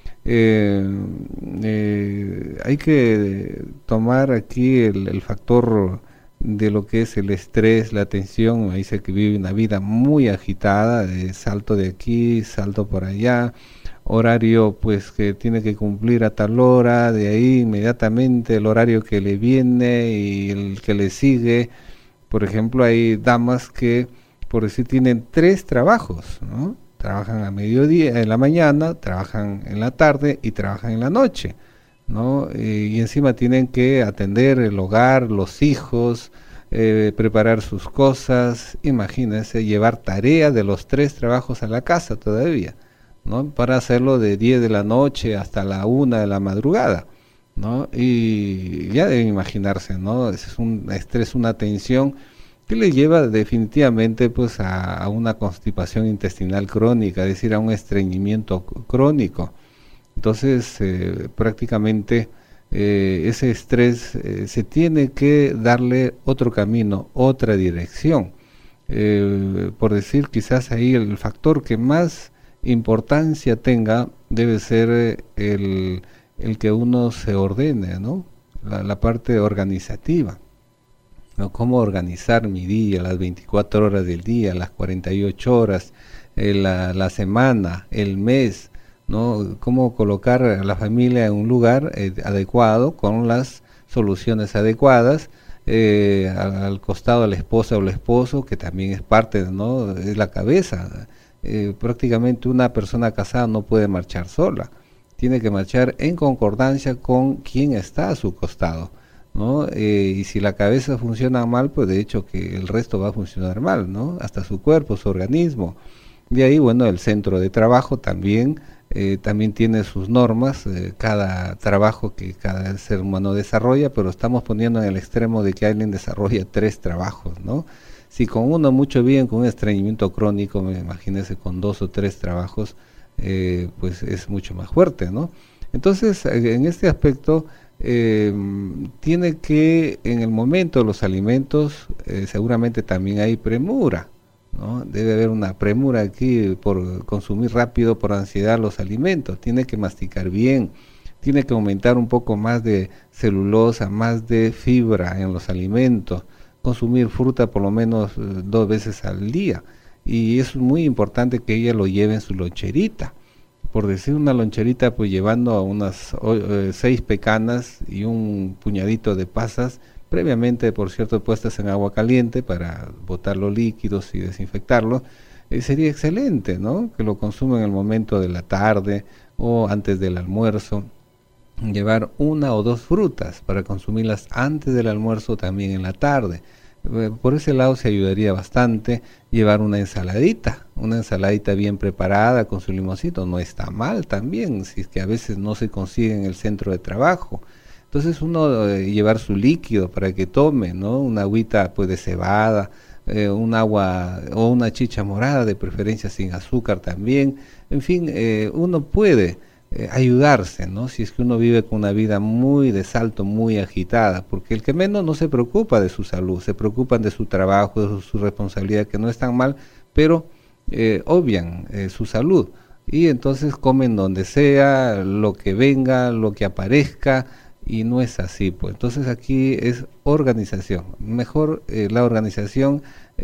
Hay que tomar aquí el factor de lo que es el estrés, la tensión. Dice que vive una vida muy agitada, de salto de aquí, salto por allá, horario pues que tiene que cumplir a tal hora, de ahí inmediatamente el horario que le viene y el que le sigue. Por ejemplo, hay damas que, por decir, tienen 3 trabajos, ¿no? Trabajan a mediodía, en la mañana, trabajan en la tarde y trabajan en la noche, ¿no? Y encima tienen que atender el hogar, los hijos, preparar sus cosas. Imagínense, llevar tarea de los 3 trabajos a la casa todavía, ¿no? Para hacerlo de 10 de la noche hasta la 1 de la madrugada, ¿no? Y ya deben imaginarse, ¿no? Es un estrés, una tensión que le lleva definitivamente pues a una constipación intestinal crónica, es decir, a un estreñimiento crónico. Entonces, prácticamente ese estrés se tiene que darle otro camino, otra dirección. Por decir, quizás ahí el factor que más importancia tenga debe ser el que uno se ordene, ¿no? La parte organizativa, ¿no? Cómo organizar mi día, las 24 horas del día, las 48 horas, la semana, el mes, ¿no? Cómo colocar a la familia en un lugar adecuado, con las soluciones adecuadas, al costado de la esposa o el esposo, que también es parte, ¿no? Es la cabeza. Prácticamente una persona casada no puede marchar sola, tiene que marchar en concordancia con quien está a su costado, ¿no? Y si la cabeza funciona mal, pues de hecho que el resto va a funcionar mal, ¿no? Hasta su cuerpo, su organismo. De ahí, bueno, el centro de trabajo también tiene sus normas, cada trabajo que cada ser humano desarrolla, pero estamos poniendo en el extremo de que alguien desarrolla 3 trabajos, ¿no? Si con uno mucho bien, con un estreñimiento crónico, imagínense con 2 o 3 trabajos, pues es mucho más fuerte, ¿no? Entonces, en este aspecto, tiene que, en el momento de los alimentos, seguramente también hay premura, ¿no? Debe haber una premura aquí por consumir rápido, por ansiedad los alimentos. Tiene que masticar bien, tiene que aumentar un poco más de celulosa, más de fibra en los alimentos, consumir fruta por lo menos 2 veces al día, y es muy importante que ella lo lleve en su loncherita. Por decir, una loncherita, pues llevando unas 6 pecanas y un puñadito de pasas, previamente, por cierto, puestas en agua caliente para botar los líquidos y desinfectarlo. Sería excelente, ¿no? Que lo consuma en el momento de la tarde o antes del almuerzo. Llevar 1 o 2 frutas para consumirlas antes del almuerzo, también en la tarde. Por ese lado se ayudaría bastante. Llevar una ensaladita bien preparada con su limoncito, no está mal también, si es que a veces no se consigue en el centro de trabajo. Entonces uno llevar su líquido para que tome, ¿no? Una agüita pues de cebada, un agua o una chicha morada, de preferencia sin azúcar también. En fin, uno puede ayudarse, ¿no? Si es que uno vive con una vida muy de salto, muy agitada, porque el que menos no se preocupa de su salud, se preocupan de su trabajo, de su responsabilidad, que no es tan mal, pero obvian su salud, y entonces comen donde sea, lo que venga, lo que aparezca, y no es así, pues. Entonces aquí es organización, mejor la organización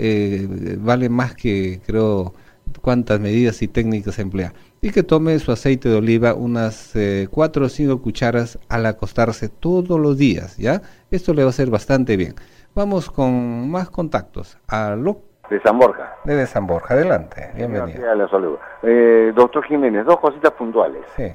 vale más que, creo, cuántas medidas y técnicas emplea. Y que tome su aceite de oliva unas 4 o 5 cucharas al acostarse todos los días, ¿ya? Esto le va a hacer bastante bien. Vamos con más contactos. ¿Aló? De San Borja. De San Borja, adelante, bienvenido. Doctor Jiménez, 2 cositas puntuales. Sí.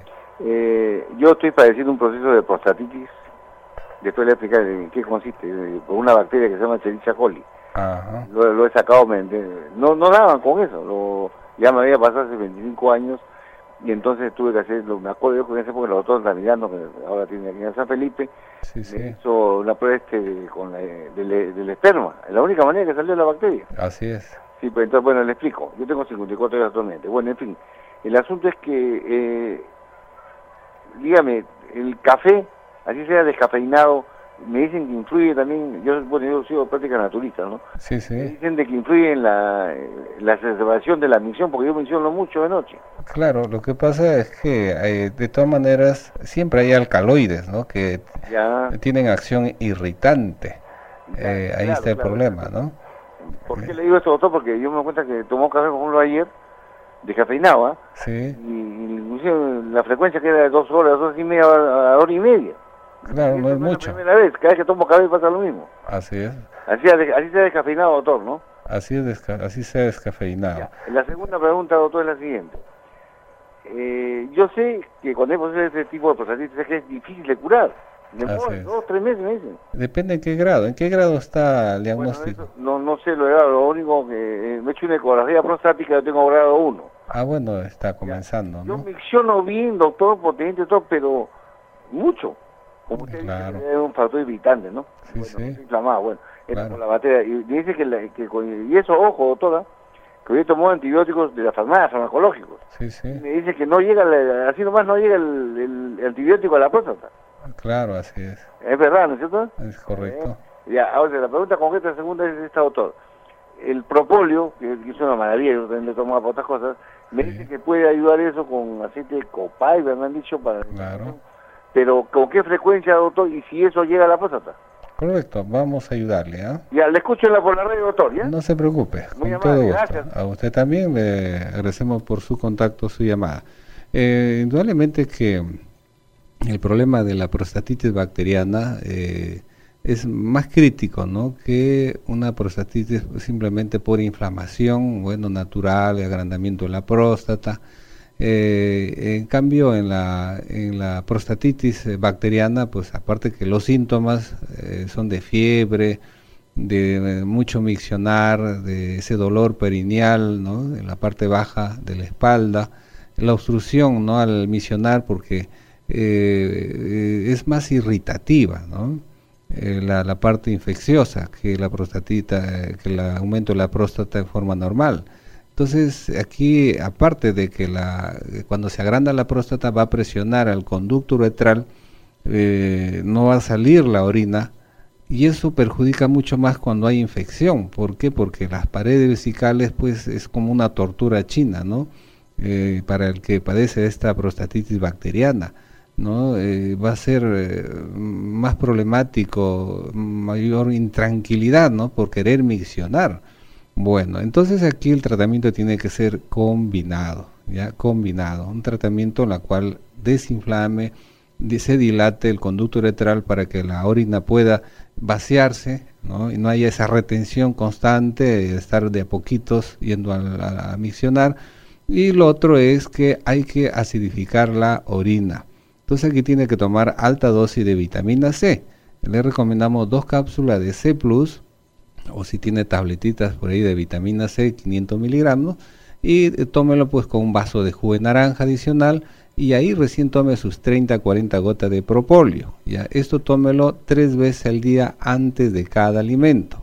Yo estoy padeciendo un proceso de prostatitis. Después le voy a explicar en qué consiste. Por una bacteria que se llama Escherichia coli. Ajá. Lo he sacado, no daban con eso. Ya me había pasado hace 25 años. Y entonces tuve que hacer, me acuerdo yo con ese, porque los doctores están mirando, que ahora tiene aquí en San Felipe, sí. hizo una prueba con del esperma, es la única manera que salió la bacteria. Así es. Sí, pues entonces, bueno, le explico, yo tengo 54 años actualmente. Bueno, en fin, el asunto es que, dígame, el café, así sea descafeinado, me dicen que influye también, yo sigo prácticas naturistas, ¿no? Sí, Me sí. dicen de que influye en la exacerbación de la micción, porque yo menciono mucho de noche. Claro, lo que pasa es que de todas maneras siempre hay alcaloides, ¿no? Que Ya, tienen acción irritante. Ahí claro, está el claro. problema, ¿no? ¿Por qué le digo esto, doctor? Porque yo me doy cuenta que tomó café, por ejemplo, ayer, descafeinado, ¿ah? Sí, Y inclusive la frecuencia que era de 2 horas, 2 horas y media a hora y media. claro, Y no esto es la mucho. primera vez, cada vez que tomo café pasa lo mismo. Así es. Así se ha descafeinado, doctor, ¿no? Así se ha descafeinado. Ya. La segunda pregunta, doctor, es la siguiente. Yo sé que cuando hay ese tipo de prostatitis es que es difícil de curar. Demora Así es. 2, 3 meses, me dicen. Depende en qué grado. ¿En qué grado está el Bueno, diagnóstico? eso no sé lo grado, lo único que me he hecho una ecografía prostática, yo tengo grado 1. Ah, bueno, está comenzando, Yo ¿no? micciono bien, doctor, potente, todo, pero mucho. Como usted Claro. dice, es un factor irritante, ¿no? Sí, Bueno, sí. estoy inflamado, bueno, esto Claro. con la batería. Y dice y eso, ojo, doctora, que yo tomo antibióticos de la farmacia, farmacológicos. Sí, sí. Me dice que no llega, así nomás no llega el antibiótico a la próstata. Claro, así es. Es verdad, ¿no es cierto? Es correcto. Ya, ahora la pregunta concreta segunda es esta, doctor. El propóleo, que es una maravilla, yo también le tomo para otras cosas, me Sí. dice que puede ayudar eso con aceite de copay, me han dicho, para... Claro. Pero ¿con qué frecuencia, doctor? Y si eso llega a la próstata. Correcto, vamos a ayudarle, ¿ah? Ya, le escucho por la radio, doctor, ¿ya? No se preocupe, Muy con amable, todo gusto. gracias. A usted también le agradecemos por su contacto, su llamada. Indudablemente que el problema de la prostatitis bacteriana es más crítico, ¿no? Que una prostatitis simplemente por inflamación, bueno, natural, agrandamiento de la próstata. En cambio, en la prostatitis bacteriana, pues aparte que los síntomas son de fiebre, de mucho miccionar, de ese dolor perineal, ¿no? En la parte baja de la espalda, la obstrucción, ¿no? Al miccionar, porque es más irritativa, ¿no? La parte infecciosa que la prostatita, que el aumento de la próstata en forma normal. Entonces, aquí, aparte de que cuando se agranda la próstata va a presionar al conducto uretral, no va a salir la orina, y eso perjudica mucho más cuando hay infección. ¿Por qué? Porque las paredes vesicales, pues, es como una tortura china, ¿no? Para el que padece esta prostatitis bacteriana, ¿no? Va a ser más problemático, mayor intranquilidad, ¿no? Por querer miccionar. Bueno, entonces aquí el tratamiento tiene que ser combinado, ¿ya? Combinado, un tratamiento en el cual desinflame, se dilate el conducto uretral para que la orina pueda vaciarse, ¿no? Y no haya esa retención constante de estar de a poquitos yendo a miccionar. Y lo otro es que hay que acidificar la orina. Entonces aquí tiene que tomar alta dosis de vitamina C. Le recomendamos 2 cápsulas de C+, o si tiene tabletitas por ahí de vitamina C, 500 miligramos, y tómelo pues con un vaso de jugo de naranja adicional, y ahí recién tome sus 30-40 gotas de propóleo. ¿Ya? Esto tómelo 3 veces al día antes de cada alimento,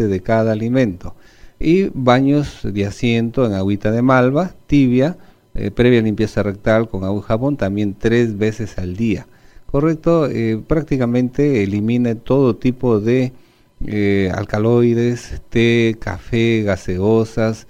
y baños de asiento en agüita de malva, tibia, previa limpieza rectal con agua y jabón, también 3 veces al día. Correcto, prácticamente elimine todo tipo de alcaloides, té, café, gaseosas,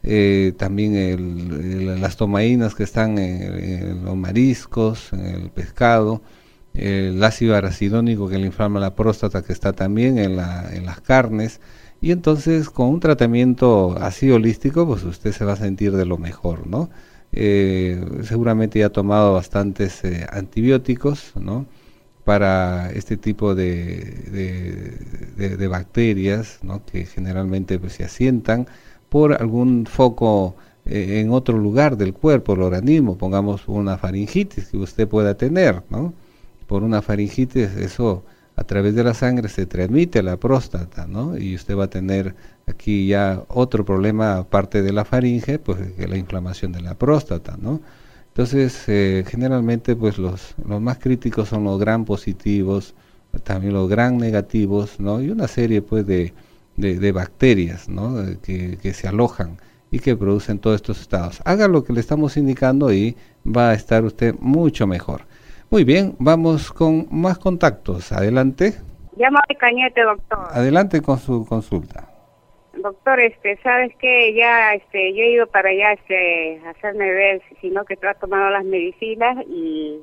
también las tomainas que están en los mariscos, en el pescado, el ácido aracidónico que le inflama la próstata que está también en las carnes. Y entonces con un tratamiento así holístico, pues usted se va a sentir de lo mejor, ¿no? Seguramente ya ha tomado bastantes antibióticos, ¿no? Para este tipo de bacterias, ¿no? Que generalmente pues, se asientan por algún foco en otro lugar del cuerpo, el organismo, pongamos una faringitis que usted pueda tener, ¿no? Por una faringitis, eso a través de la sangre se transmite a la próstata, ¿no? Y usted va a tener aquí ya otro problema aparte de la faringe, pues que la inflamación de la próstata, ¿no? Entonces, generalmente, pues los más críticos son los gram positivos, también los gram negativos, ¿no? Y una serie, pues, de bacterias, ¿no? Que se alojan y que producen todos estos estados. Haga lo que le estamos indicando y va a estar usted mucho mejor. Muy bien, vamos con más contactos. Adelante. Llamo de Cañete, doctor. Adelante con su consulta. Doctor, sabes que ya, yo he ido para allá, a hacerme ver, sino que estoy tomando las medicinas y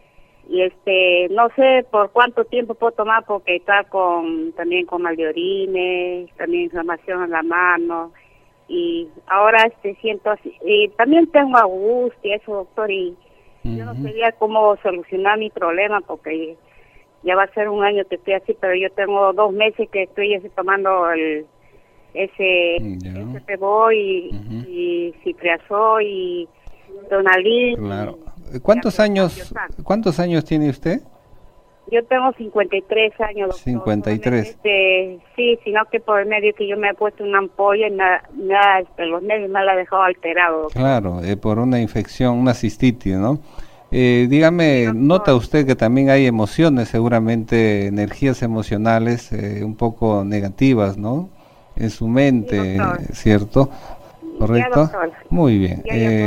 no sé por cuánto tiempo puedo tomar porque está también con mal de orines, también inflamación en la mano y ahora siento así, y también tengo angustia, eso, doctor, y yo no sabía cómo solucionar mi problema porque ya va a ser un año que estoy así, pero yo tengo 2 meses que estoy tomando ese Pebol y Citriazol y Donalin. Claro. ¿Cuántos años tiene usted? Yo tengo 53 años, doctor. 53. Sí, sino que por el medio que yo me he puesto una ampolla y los nervios me la ha dejado alterado, doctor. Claro, por una infección, una cistitis, ¿no? Dígame, ¿nota usted que también hay emociones, seguramente energías emocionales un poco negativas, ¿no? En su mente, ¿cierto? ¿Correcto? Muy bien.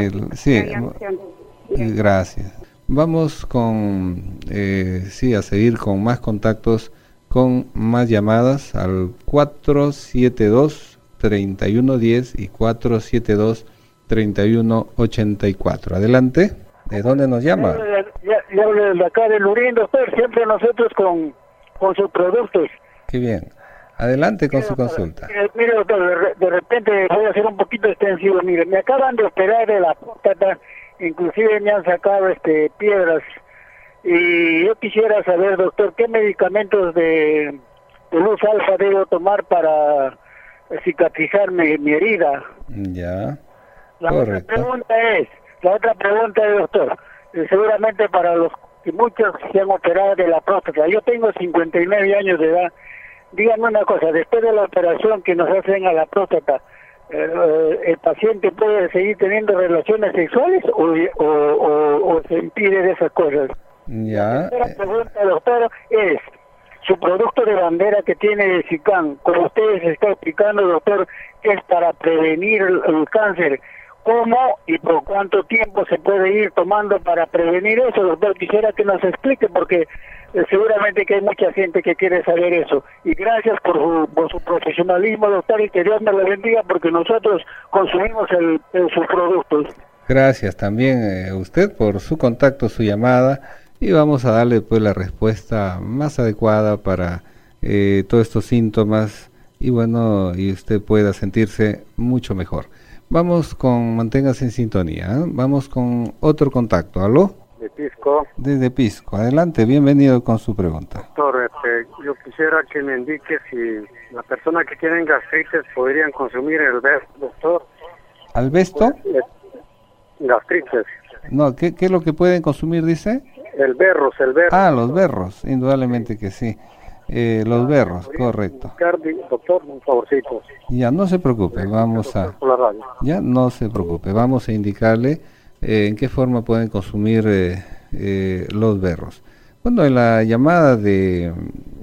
Gracias. Vamos a seguir con más contactos, con más llamadas al 472-3110 y 472-3184. Adelante. ¿De dónde nos llama? Yo hablo de acá de Lurín, doctor, siempre nosotros con sus productos. Qué bien. Adelante con su consulta. Mire, doctor, de repente voy a ser un poquito extensivo. Mire, me acaban de operar de la próstata, inclusive me han sacado piedras. Y yo quisiera saber, doctor, ¿qué medicamentos de luz alfa debo tomar para cicatrizar mi herida? Ya, correcto. La otra pregunta es, doctor, seguramente para los que muchos se han operado de la próstata, yo tengo 59 años de edad, díganme una cosa, después de la operación que nos hacen a la próstata, ¿el paciente puede seguir teniendo relaciones sexuales o se impide de esas cosas? Ya. La tercera pregunta, doctor, es, su producto de bandera que tiene Zicam, como ustedes está explicando, doctor, es para prevenir el cáncer. ¿Cómo y por cuánto tiempo se puede ir tomando para prevenir eso, doctor? Quisiera que nos explique porque seguramente que hay mucha gente que quiere saber eso. Y gracias por su profesionalismo, doctor, y que Dios me lo bendiga porque nosotros consumimos sus productos. Gracias también a usted por su contacto, su llamada, y vamos a darle pues la respuesta más adecuada para todos estos síntomas y bueno, y usted pueda sentirse mucho mejor. Manténgase en sintonía, ¿eh? Vamos con otro contacto. ¿Aló? De Pisco. Desde Pisco. Adelante, bienvenido con su pregunta. Doctor, yo quisiera que me indique si las personas que tienen gastritis podrían consumir el Berros, doctor. ¿Albesto? Gastritis. No, ¿qué es lo que pueden consumir, dice? El Berros. Ah, los berros, indudablemente que sí. Los berros, correcto. Doctor, un favorcito. Ya, no se preocupe, vamos a indicarle en qué forma pueden consumir los berros. Bueno, en la llamada de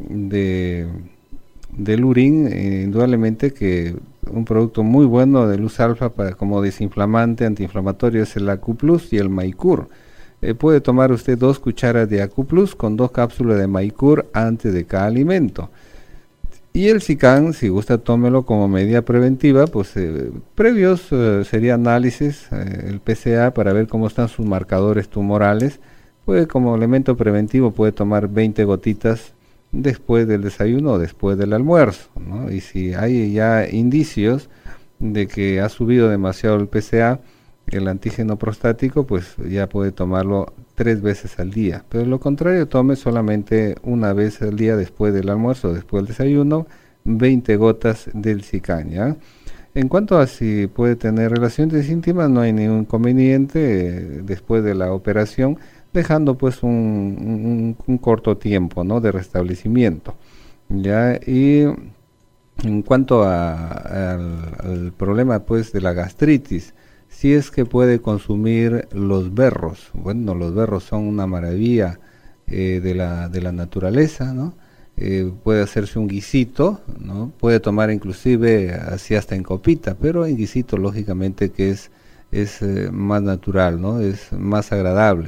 Lurín, indudablemente que un producto muy bueno de luz alfa como desinflamante, antiinflamatorio es el Acuplus y el Maicur. Puede tomar usted 2 cucharas de Acuplus con 2 cápsulas de Maicur antes de cada alimento. Y el Zicam, si gusta, tómelo como medida preventiva, pues previos sería análisis, el PSA para ver cómo están sus marcadores tumorales. Como elemento preventivo puede tomar 20 gotitas después del desayuno o después del almuerzo, ¿no? Y si hay ya indicios de que ha subido demasiado el PSA, el antígeno prostático, pues ya puede tomarlo 3 veces al día. Pero lo contrario, tome solamente una vez al día después del almuerzo, después del desayuno, 20 gotas del Zicam, ¿ya? En cuanto a si puede tener relaciones íntimas, no hay ningún inconveniente después de la operación, dejando pues un corto tiempo, ¿no?, de restablecimiento, ¿ya? Y en cuanto al problema pues de la gastritis, si es que puede consumir los berros. Bueno, los berros son una maravilla de la naturaleza, ¿no? Puede hacerse un guisito, ¿no? Puede tomar inclusive así hasta en copita, pero en guisito lógicamente que es más natural, ¿no? Es más agradable.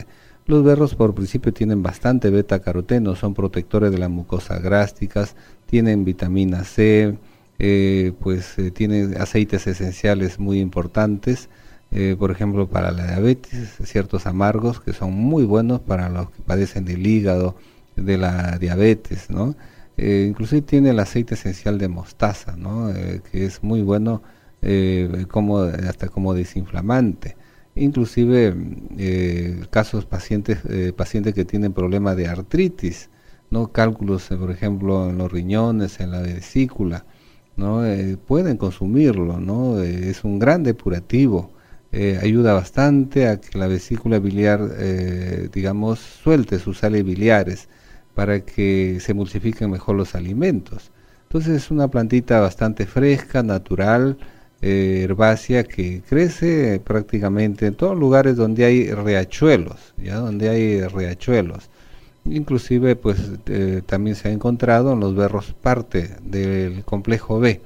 Los berros por principio tienen bastante beta-caroteno, son protectores de las mucosas gástricas, tienen vitamina C, tienen aceites esenciales muy importantes, por ejemplo para la diabetes, ciertos amargos que son muy buenos para los que padecen del hígado, de la diabetes, ¿no? Inclusive tiene el aceite esencial de mostaza, ¿no? Que es muy bueno hasta como desinflamante. Inclusive casos pacientes que tienen problemas de artritis, ¿no? Cálculos, por ejemplo, en los riñones, en la vesícula, ¿no? Pueden consumirlo, ¿no? Es un gran depurativo, ayuda bastante a que la vesícula biliar, digamos, suelte sus sales biliares para que se emulsifiquen mejor los alimentos. Entonces es una plantita bastante fresca, natural, herbácea, que crece prácticamente en todos lugares donde hay riachuelos, inclusive pues también se ha encontrado en los berros parte del complejo B,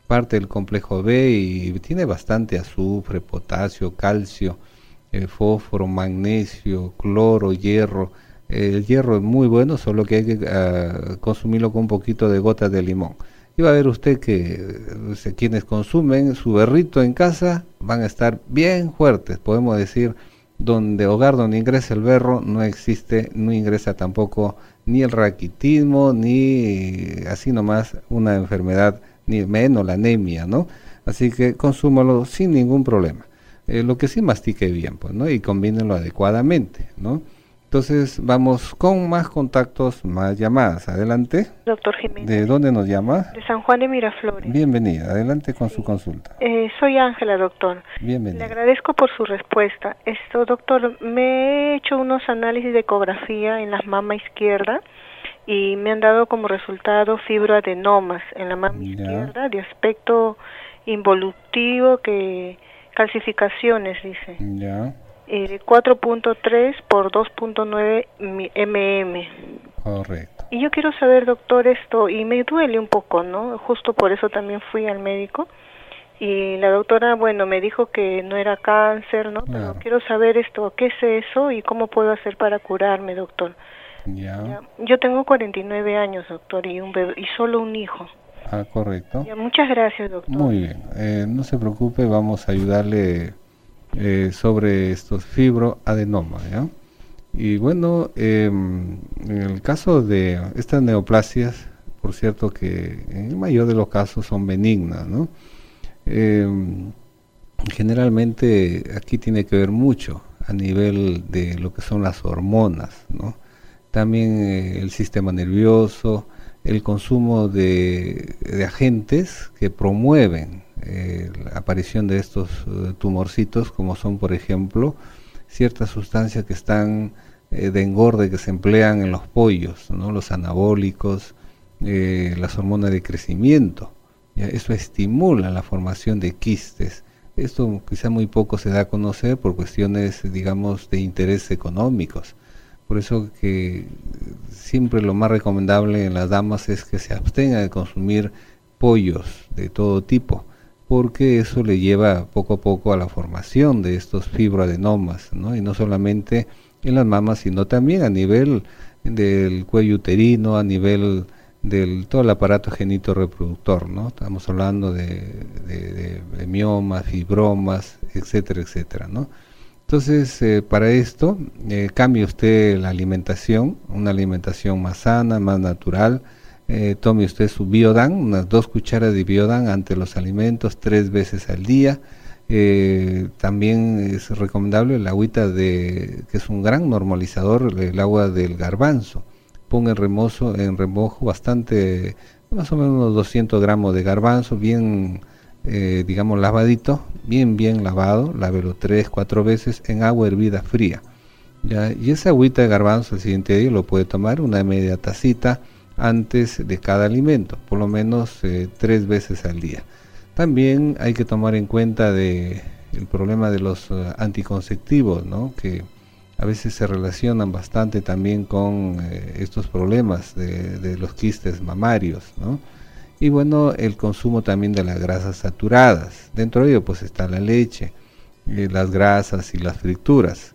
y tiene bastante azufre, potasio, calcio, fósforo, magnesio, cloro, hierro. El hierro es muy bueno, solo que hay que consumirlo con un poquito de gotas de limón. Y va a ver usted que quienes consumen su berrito en casa van a estar bien fuertes. Podemos decir, hogar donde ingresa el berro no ingresa tampoco ni el raquitismo, ni así nomás una enfermedad, ni menos la anemia, ¿no? Así que consúmalo sin ningún problema. Lo que sí mastique bien, pues, ¿no? Y combínenlo adecuadamente, ¿no? Entonces vamos con más contactos, más llamadas. Adelante. Doctor Jiménez. ¿De dónde nos llama? De San Juan de Miraflores. Bienvenida. Adelante con su consulta. Soy Ángela, doctor. Bienvenida. Le agradezco por su respuesta. Doctor, me he hecho unos análisis de ecografía en la mama izquierda y me han dado como resultado fibroadenomas en la mama izquierda de aspecto involutivo, calcificaciones, dice. Ya. 4.3 por 2.9 mm. Correcto. Y yo quiero saber, doctor, esto, y me duele un poco, ¿no? Justo por eso también fui al médico, y la doctora, me dijo que no era cáncer, ¿no? Claro. Pero quiero saber esto, ¿qué es eso y cómo puedo hacer para curarme, doctor? Ya. Yo tengo 49 años, doctor, y un bebé, y solo un hijo. Ah, correcto. Muchas gracias, doctor. Muy bien. No se preocupe, vamos a ayudarle sobre estos fibroadenomas, ¿ya? Y bueno, en el caso de estas neoplasias, por cierto que en el mayor de los casos son benignas, ¿no? Generalmente aquí tiene que ver mucho a nivel de lo que son las hormonas, ¿no? También el sistema nervioso, el consumo de agentes que promueven la aparición de estos tumorcitos, como son, por ejemplo, ciertas sustancias que están de engorde que se emplean en los pollos, ¿no? Los anabólicos, las hormonas de crecimiento. ¿Ya? Eso estimula la formación de quistes. Esto quizá muy poco se da a conocer por cuestiones, digamos, de interés económicos. Por eso que siempre lo más recomendable en las damas es que se abstengan de consumir pollos de todo tipo, porque eso le lleva poco a poco a la formación de estos fibroadenomas, ¿no? Y no solamente en las mamas, sino también a nivel del cuello uterino, a nivel del todo el aparato genito-reproductor, ¿no? Estamos hablando de miomas, fibromas, etcétera, etcétera, ¿no? Entonces, para esto, cambie usted la alimentación, una alimentación más sana, más natural. Tome usted su Biodan, unas 2 cucharas de Biodan ante los alimentos 3 veces al día. También es recomendable el agüita que es un gran normalizador, el agua del garbanzo. Ponga en remojo bastante, más o menos unos 200 gramos de garbanzo, bien, digamos, lavadito, bien lavado, lávelo 3-4 veces en agua hervida fría. ¿Ya? Y esa agüita de garbanzo el siguiente día lo puede tomar una media tacita antes de cada alimento, por lo menos 3 veces al día. También hay que tomar en cuenta el problema de los anticonceptivos, ¿no? Que a veces se relacionan bastante también con estos problemas de los quistes mamarios, ¿no? Y bueno, el consumo también de las grasas saturadas. Dentro de ello pues está la leche, las grasas y las frituras.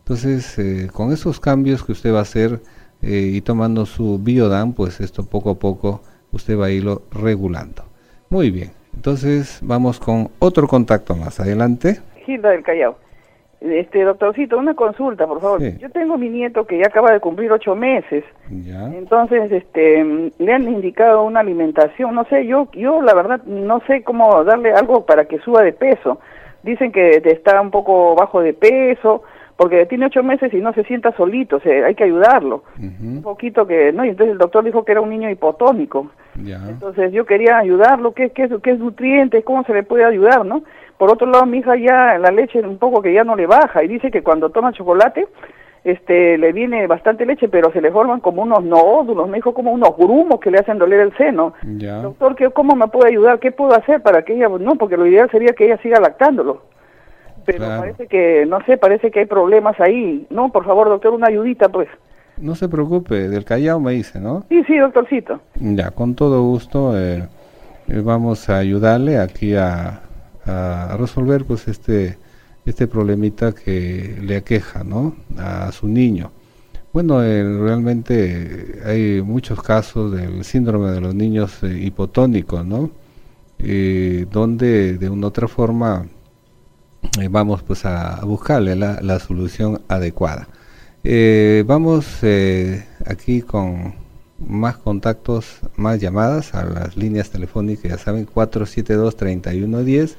Entonces, con esos cambios que usted va a hacer y tomando su Biodan, pues esto poco a poco usted va a irlo regulando. Muy bien, entonces vamos con otro contacto más. Adelante. Gilda del Callao. Doctorcito, una consulta, por favor. Sí. Yo tengo mi nieto que ya acaba de cumplir 8 meses. Ya. Entonces, le han indicado una alimentación. No sé, yo la verdad no sé cómo darle algo para que suba de peso. Dicen que está un poco bajo de peso, porque tiene 8 meses y no se sienta solito, o sea, hay que ayudarlo. Un poquito que, ¿no? Y entonces el doctor dijo que era un niño hipotónico. Ya. Entonces yo quería ayudarlo, ¿qué es nutrientes? ¿Cómo se le puede ayudar, no? Por otro lado, mi hija ya la leche un poco que ya no le baja, y dice que cuando toma chocolate, le viene bastante leche, pero se le forman como unos nódulos, me dijo como unos grumos que le hacen doler el seno. Ya. Doctor, ¿cómo me puede ayudar? ¿Qué puedo hacer para que ella, no? Porque lo ideal sería que ella siga lactándolo. Pero Claro. parece que, no sé, parece que hay problemas ahí. No, por favor, doctor, una ayudita, pues. No se preocupe, del Callao me dice, ¿no? Sí, doctorcito. Ya, con todo gusto vamos a ayudarle aquí a resolver pues este problemita que le aqueja, ¿no? A su niño. Bueno, realmente hay muchos casos del síndrome de los niños hipotónicos, ¿no? Donde de una u otra forma vamos pues a buscarle la solución adecuada. Vamos aquí con más contactos, más llamadas a las líneas telefónicas, ya saben, 472-3110,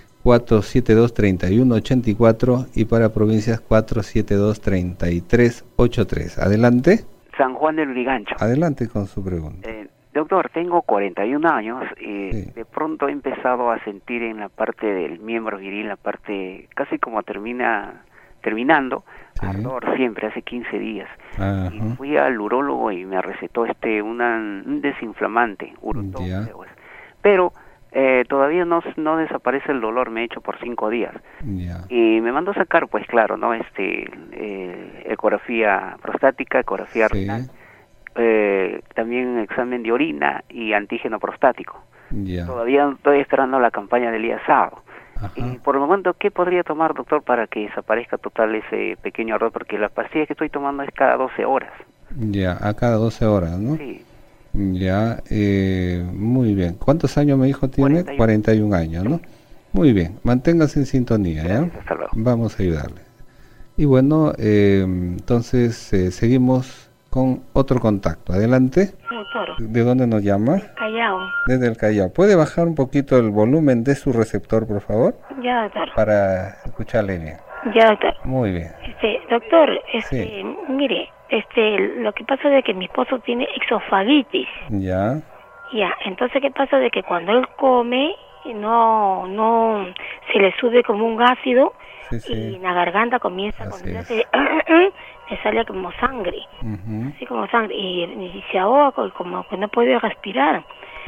472-3184 y para provincias 472-3383. Adelante. San Juan del Urigancho. Adelante con su pregunta. Doctor, tengo 41 años y de pronto he empezado a sentir en la parte del miembro viril, la parte casi como terminando, ardor siempre, hace 15 días. Y fui al urólogo y me recetó un desinflamante, Urutón, pero todavía no desaparece el dolor, me he hecho por 5 días. Y me mandó a sacar, pues claro, ¿no? Ecografía prostática, ecografía renal. También examen de orina y antígeno prostático. Todavía estoy esperando la campaña del día sábado. Y por el momento, ¿qué podría tomar, doctor, para que desaparezca total ese pequeño ardor? Porque la pastilla que estoy tomando es cada 12 horas. Ya, a cada 12 horas, ¿no? Sí. Ya, muy bien. ¿Cuántos años me dijo tiene? 41 años, ¿no? Muy bien, manténgase en sintonía, ¿ya? Hasta luego. Vamos a ayudarle. Y bueno, entonces seguimos con otro contacto. Adelante. Doctor. ¿De dónde nos llama? Callao. Desde el Callao. ¿Puede bajar un poquito el volumen de su receptor, por favor? Ya, doctor. Para escucharle bien. Ya, doctor. Muy bien. Doctor, Sí. mire, lo que pasa es que mi esposo tiene exofagitis. Ya. Ya, entonces, ¿qué pasa? De que cuando él come, no, se le sube como un ácido y en la garganta comienza a le sale como sangre, así como sangre, y se ahoga como que no puede respirar.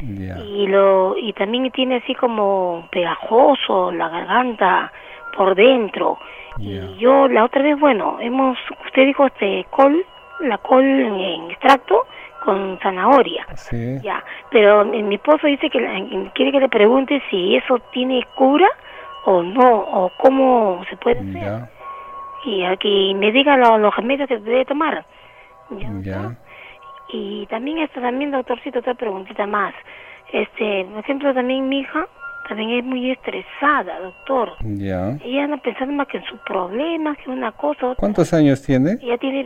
Y también tiene así como pegajoso la garganta por dentro. Y yo la otra vez, usted dijo la col en extracto con zanahoria. Ya, pero mi esposo dice que quiere que le pregunte si eso tiene cura o no, o cómo se puede hacer. Y aquí me diga los remedios que debe tomar. ¿Ya? Y también doctorcito, otra preguntita más. Por ejemplo, también mi hija también es muy estresada, doctor. Ya. Ella anda pensando más que en sus problemas, que una cosa. Otra. ¿Cuántos años tiene? Ella tiene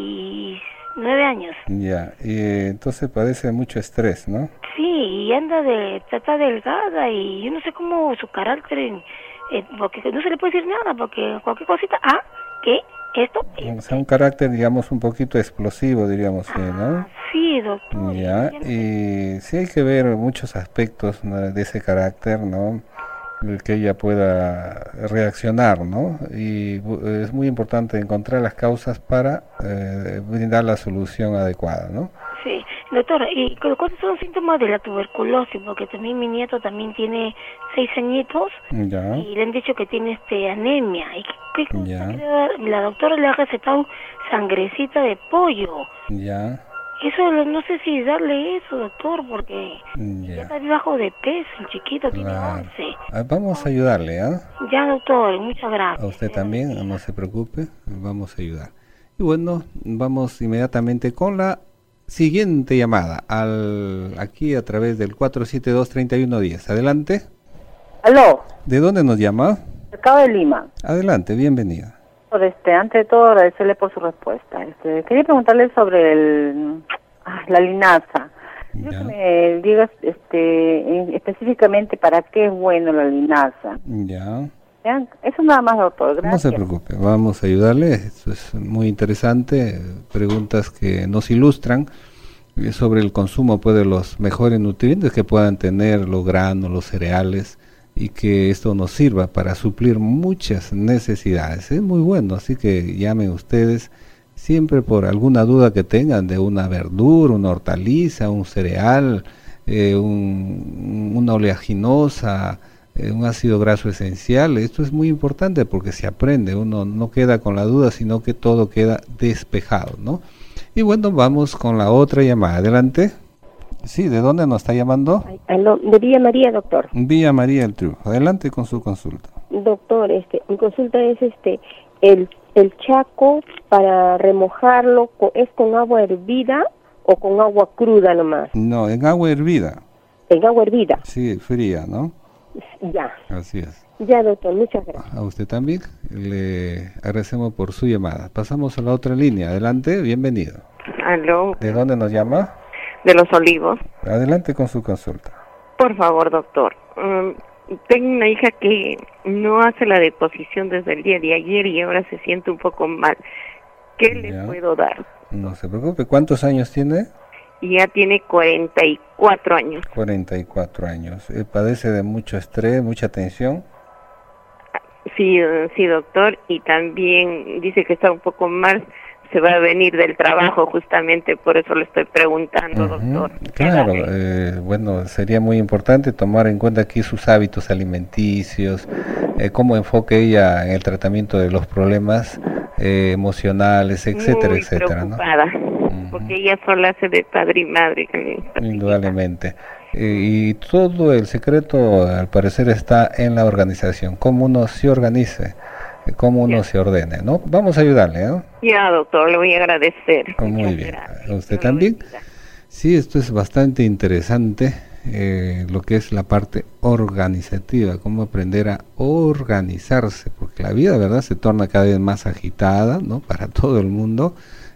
29 años. Ya, y entonces padece mucho estrés, ¿no? Sí, y está delgada y yo no sé cómo su carácter, porque no se le puede decir nada, porque cualquier cosita, ¿qué? ¿Esto? O sea, un carácter, digamos, un poquito explosivo, diríamos, ¿no? Sí, doctor. Ya, y sí hay que ver muchos aspectos, ¿no?, de ese carácter, ¿no?, el que ella pueda reaccionar, ¿no? Y es muy importante encontrar las causas para brindar la solución adecuada, ¿no? Sí, doctor, ¿y cuáles son los síntomas de la tuberculosis? Porque también mi nieto también tiene 6 añitos y le han dicho que tiene anemia. ¿Y la doctora le ha recetado sangrecita de pollo? Ya. Eso no sé si darle eso, doctor, porque ya está bajo de peso, el chiquito tiene 11. Vamos a ayudarle, ¿ah? Ya, doctor, muchas gracias. A usted también, no se preocupe, vamos a ayudar. Y bueno, vamos inmediatamente con la siguiente llamada, aquí a través del 472-3110. Adelante. Aló. ¿De dónde nos llama? Acabo de Lima. Adelante, bienvenida. Antes de todo, agradecerle por su respuesta. Quería preguntarle sobre la linaza. Quiero que me digas específicamente para qué es bueno la linaza. Ya. Eso nada más, doctor. Gracias. No se preocupe, vamos a ayudarle. Esto es muy interesante. Preguntas que nos ilustran sobre el consumo de los mejores nutrientes que puedan tener los granos, los cereales, y que esto nos sirva para suplir muchas necesidades. Es muy bueno, así que llamen ustedes siempre por alguna duda que tengan de una verdura, una hortaliza, un cereal, una oleaginosa, un ácido graso esencial. Esto es muy importante porque se aprende, uno no queda con la duda, sino que todo queda despejado, ¿no? Y bueno, vamos con la otra llamada. Adelante. Sí, ¿de dónde nos está llamando? De Villa María, doctor. Villa María del Triunfo. Adelante con su consulta. Doctor, mi consulta es el chaco para remojarlo, ¿es con agua hervida o con agua cruda nomás? No, en agua hervida. ¿En agua hervida? Sí, fría, ¿no? Ya. Así es. Ya, doctor, muchas gracias. A usted también. Le agradecemos por su llamada. Pasamos a la otra línea. Adelante, bienvenido. Aló. ¿De dónde nos llama? De Los Olivos. Adelante con su consulta. Por favor, doctor. Tengo una hija que no hace la deposición desde el día de ayer y ahora se siente un poco mal. ¿Qué le puedo dar? No se preocupe. ¿Cuántos años tiene? Ya tiene 44 años. 44 años. ¿Padece de mucho estrés, mucha tensión? Sí, doctor. Y también dice que está un poco mal. Se va a venir del trabajo, justamente por eso le estoy preguntando, doctor. Claro, bueno, sería muy importante tomar en cuenta aquí sus hábitos alimenticios, cómo enfoque ella en el tratamiento de los problemas emocionales, etcétera, muy etcétera, preocupada, ¿no? Porque ella sola hace de padre y madre. Indudablemente. Y todo el secreto, al parecer, está en la organización, cómo uno se organice, cómo uno se ordene, ¿no? Vamos a ayudarle, ¿no? Ya, doctor, le voy a agradecer. Muy bien. ¿A usted también? Sí, esto es bastante interesante, lo que es la parte organizativa, cómo aprender a organizarse, porque la vida, ¿verdad?, se torna cada vez más agitada, ¿no?, para todo el mundo.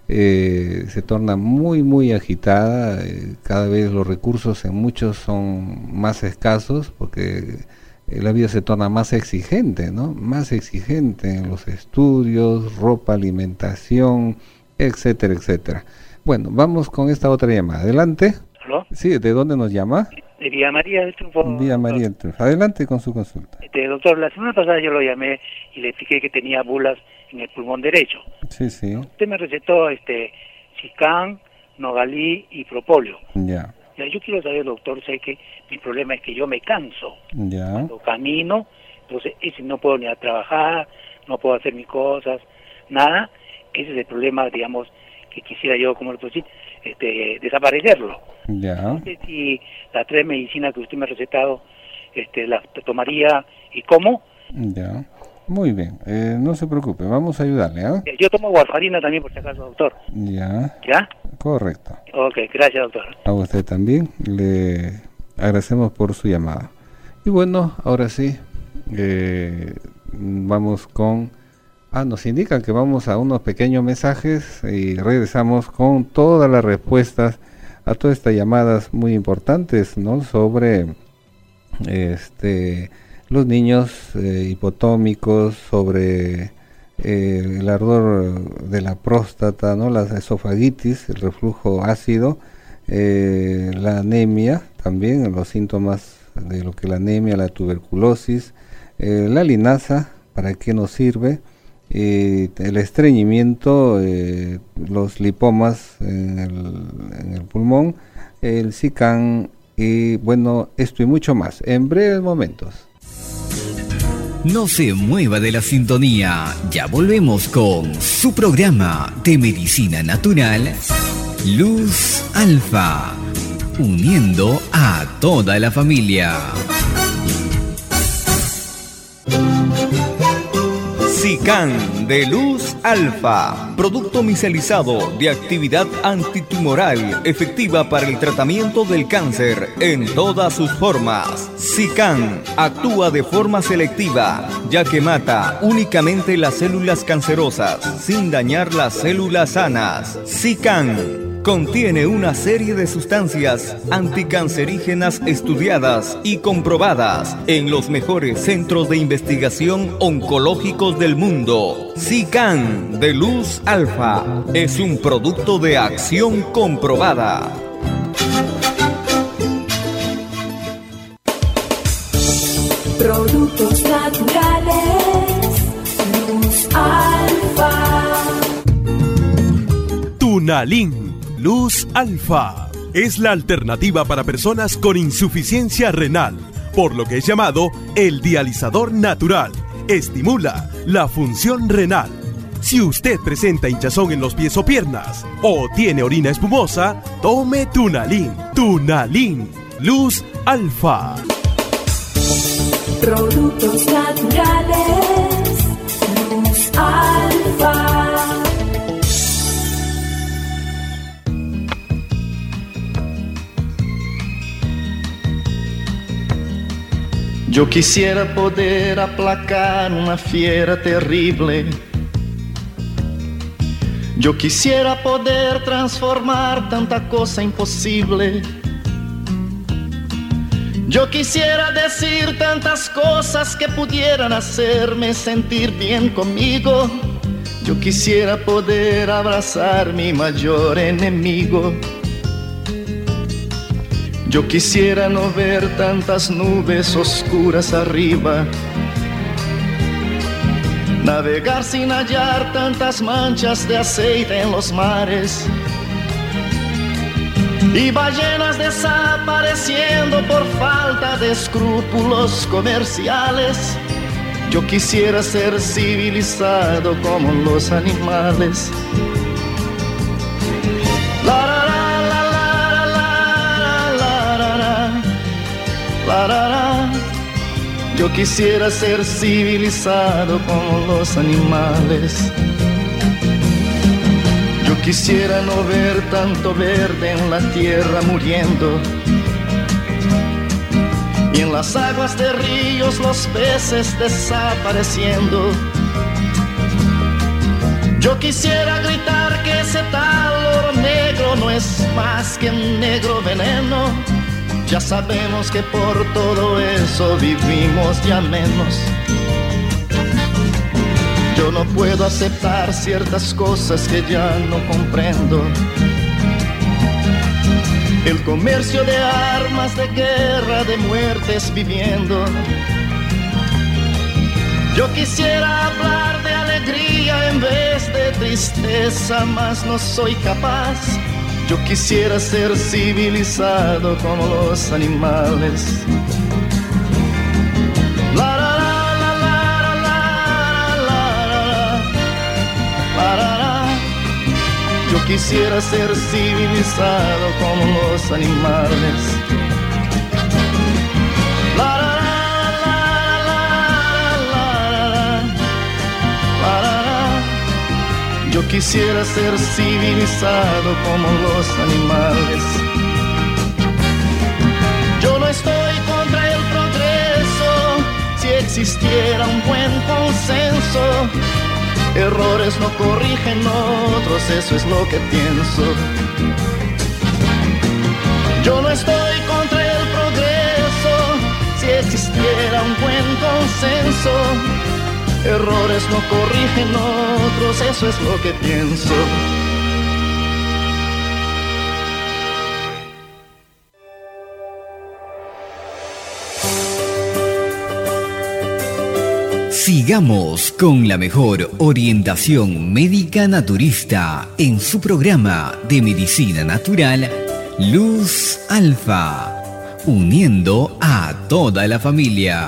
Se torna muy, muy agitada, cada vez los recursos en muchos son más escasos, porque la vida se torna más exigente, ¿no? Más exigente en los estudios, ropa, alimentación, etcétera, etcétera. Bueno, vamos con esta otra llamada. Adelante. ¿Aló? Sí, ¿de dónde nos llama? De Villa María del Triunfo. Villa María del Triunfo. Adelante con su consulta. Doctor, la semana pasada yo lo llamé y le expliqué que tenía bulas en el pulmón derecho. Sí, sí. Usted me recetó Sican, Nogalí y Propóleo. Ya. Ya, yo quiero saber, doctor, sé que mi problema es que yo me canso. Ya. Cuando camino, entonces ese no puedo ni a trabajar, no puedo hacer mis cosas, nada. Ese es el problema, digamos, que quisiera yo, como le puedo decir, desaparecerlo. Ya. No sé si las 3 medicinas que usted me ha recetado, las tomaría y cómo. Ya. Muy bien, no se preocupe, vamos a ayudarle, ¿ah? Yo tomo warfarina también, por si acaso, doctor. Ya. ¿Ya? Correcto. Ok, gracias, doctor. A usted también, le agradecemos por su llamada. Y bueno, ahora sí, vamos con... nos indican que vamos a unos pequeños mensajes y regresamos con todas las respuestas a todas estas llamadas muy importantes, ¿no?, sobre los niños hipotómicos, sobre el ardor de la próstata, ¿no?, la esofagitis, el reflujo ácido, la anemia, también los síntomas de lo que la anemia, la tuberculosis, la linaza, para qué nos sirve, el estreñimiento, los lipomas en el pulmón, el Sican, y bueno, esto y mucho más en breves momentos. No se mueva de la sintonía, ya volvemos con su programa de medicina natural, Luz Alfa, uniendo a toda la familia. Sican de Luz Alfa, producto micellizado de actividad antitumoral efectiva para el tratamiento del cáncer en todas sus formas. Sican actúa de forma selectiva, ya que mata únicamente las células cancerosas sin dañar las células sanas. Sican contiene una serie de sustancias anticancerígenas estudiadas y comprobadas en los mejores centros de investigación oncológicos del mundo. Sican de Luz Alfa es un producto de acción comprobada. Productos naturales, Luz Alfa. Tunalin Luz Alfa es la alternativa para personas con insuficiencia renal, por lo que es llamado el dializador natural. Estimula la función renal. Si usted presenta hinchazón en los pies o piernas o tiene orina espumosa, tome Tunalin. Tunalin Luz Alfa. Productos naturales, Luz Alfa. Yo quisiera poder aplacar una fiera terrible. Yo quisiera poder transformar tanta cosa imposible. Yo quisiera decir tantas cosas que pudieran hacerme sentir bien conmigo. Yo quisiera poder abrazar mi mayor enemigo. Yo quisiera no ver tantas nubes oscuras arriba, navegar sin hallar tantas manchas de aceite en los mares y ballenas desapareciendo por falta de escrúpulos comerciales. Yo quisiera ser civilizado como los animales. Yo quisiera ser civilizado como los animales. Yo quisiera no ver tanto verde en la tierra muriendo, y en las aguas de ríos los peces desapareciendo. Yo quisiera gritar que ese tal oro negro no es más que un negro veneno. Ya sabemos que por todo eso vivimos ya menos. Yo no puedo aceptar ciertas cosas que ya no comprendo. El comercio de armas, de guerra, de muertes viviendo. Yo quisiera hablar de alegría en vez de tristeza, mas no soy capaz. Yo quisiera ser civilizado como los animales. La la la la la la la la la la. Yo quisiera ser civilizado como los animales. La la la la la la la la. Yo quisiera ser civilizado como los animales. Yo no estoy contra el progreso, si existiera un buen consenso. Errores no corrigen otros, eso es lo que pienso. Yo no estoy contra el progreso, si existiera un buen consenso. Errores no corrigen otros, eso es lo que pienso. Sigamos con la mejor orientación médica naturista en su programa de medicina natural Luz Alfa, uniendo a toda la familia.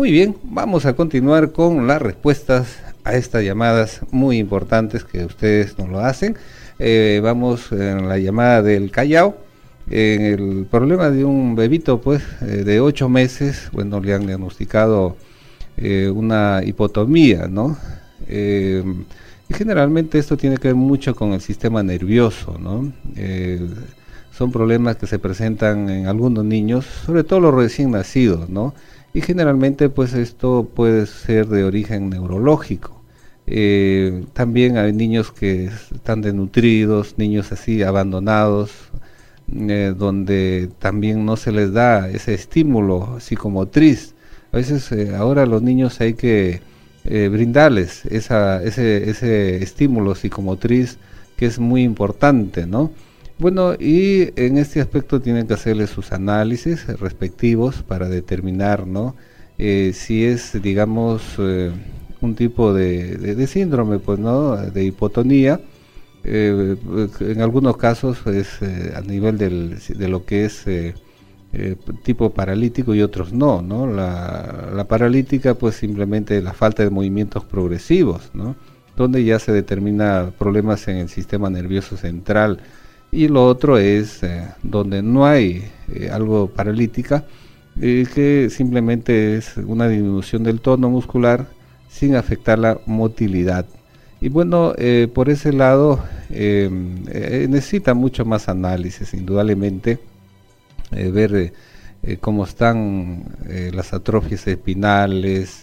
Muy bien, vamos a continuar con las respuestas a estas llamadas muy importantes que ustedes nos lo hacen. Vamos en la llamada del Callao. El problema de un bebito pues de 8 meses, bueno, le han diagnosticado una hipotomía, ¿no? Y generalmente esto tiene que ver mucho con el sistema nervioso, ¿no? Son problemas que se presentan en algunos niños, sobre todo los recién nacidos, ¿no? Y generalmente pues esto puede ser de origen neurológico. También hay niños que están desnutridos, niños así abandonados, donde también no se les da ese estímulo psicomotriz. A veces ahora a los niños hay que brindarles ese estímulo psicomotriz que es muy importante, ¿no? Bueno, y en este aspecto tienen que hacerle sus análisis respectivos para determinar, ¿no? Si es, digamos, un tipo de síndrome, pues, ¿no? De hipotonía. En algunos casos es a nivel de lo que es tipo paralítico y otros no, ¿no? La paralítica, pues, simplemente la falta de movimientos progresivos, ¿no? Donde ya se determina problemas en el sistema nervioso central. Y lo otro es donde no hay algo paralítica, que simplemente es una disminución del tono muscular sin afectar la motilidad. Y bueno, por ese lado necesita mucho más análisis, indudablemente, ver cómo están las atrofias espinales,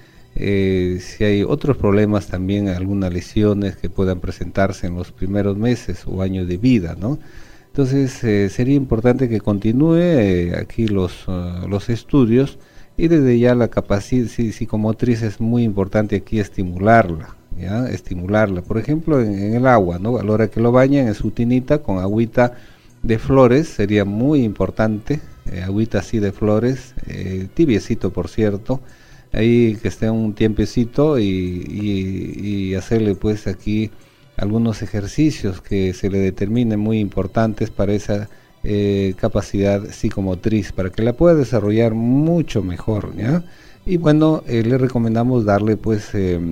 si hay otros problemas también, algunas lesiones que puedan presentarse en los primeros meses o años de vida, ¿no? Entonces sería importante que continúe aquí los estudios, y desde ya la capacidad psicomotriz es muy importante aquí estimularla, ¿ya? Estimularla, por ejemplo, en el agua, ¿no? A la hora que lo bañan en su tinita con agüita de flores, sería muy importante, agüita así de flores, tibiecito por cierto, ahí que esté un tiempecito y hacerle pues aquí algunos ejercicios que se le determinen muy importantes para esa capacidad psicomotriz, para que la pueda desarrollar mucho mejor, ¿ya? Y bueno, le recomendamos darle pues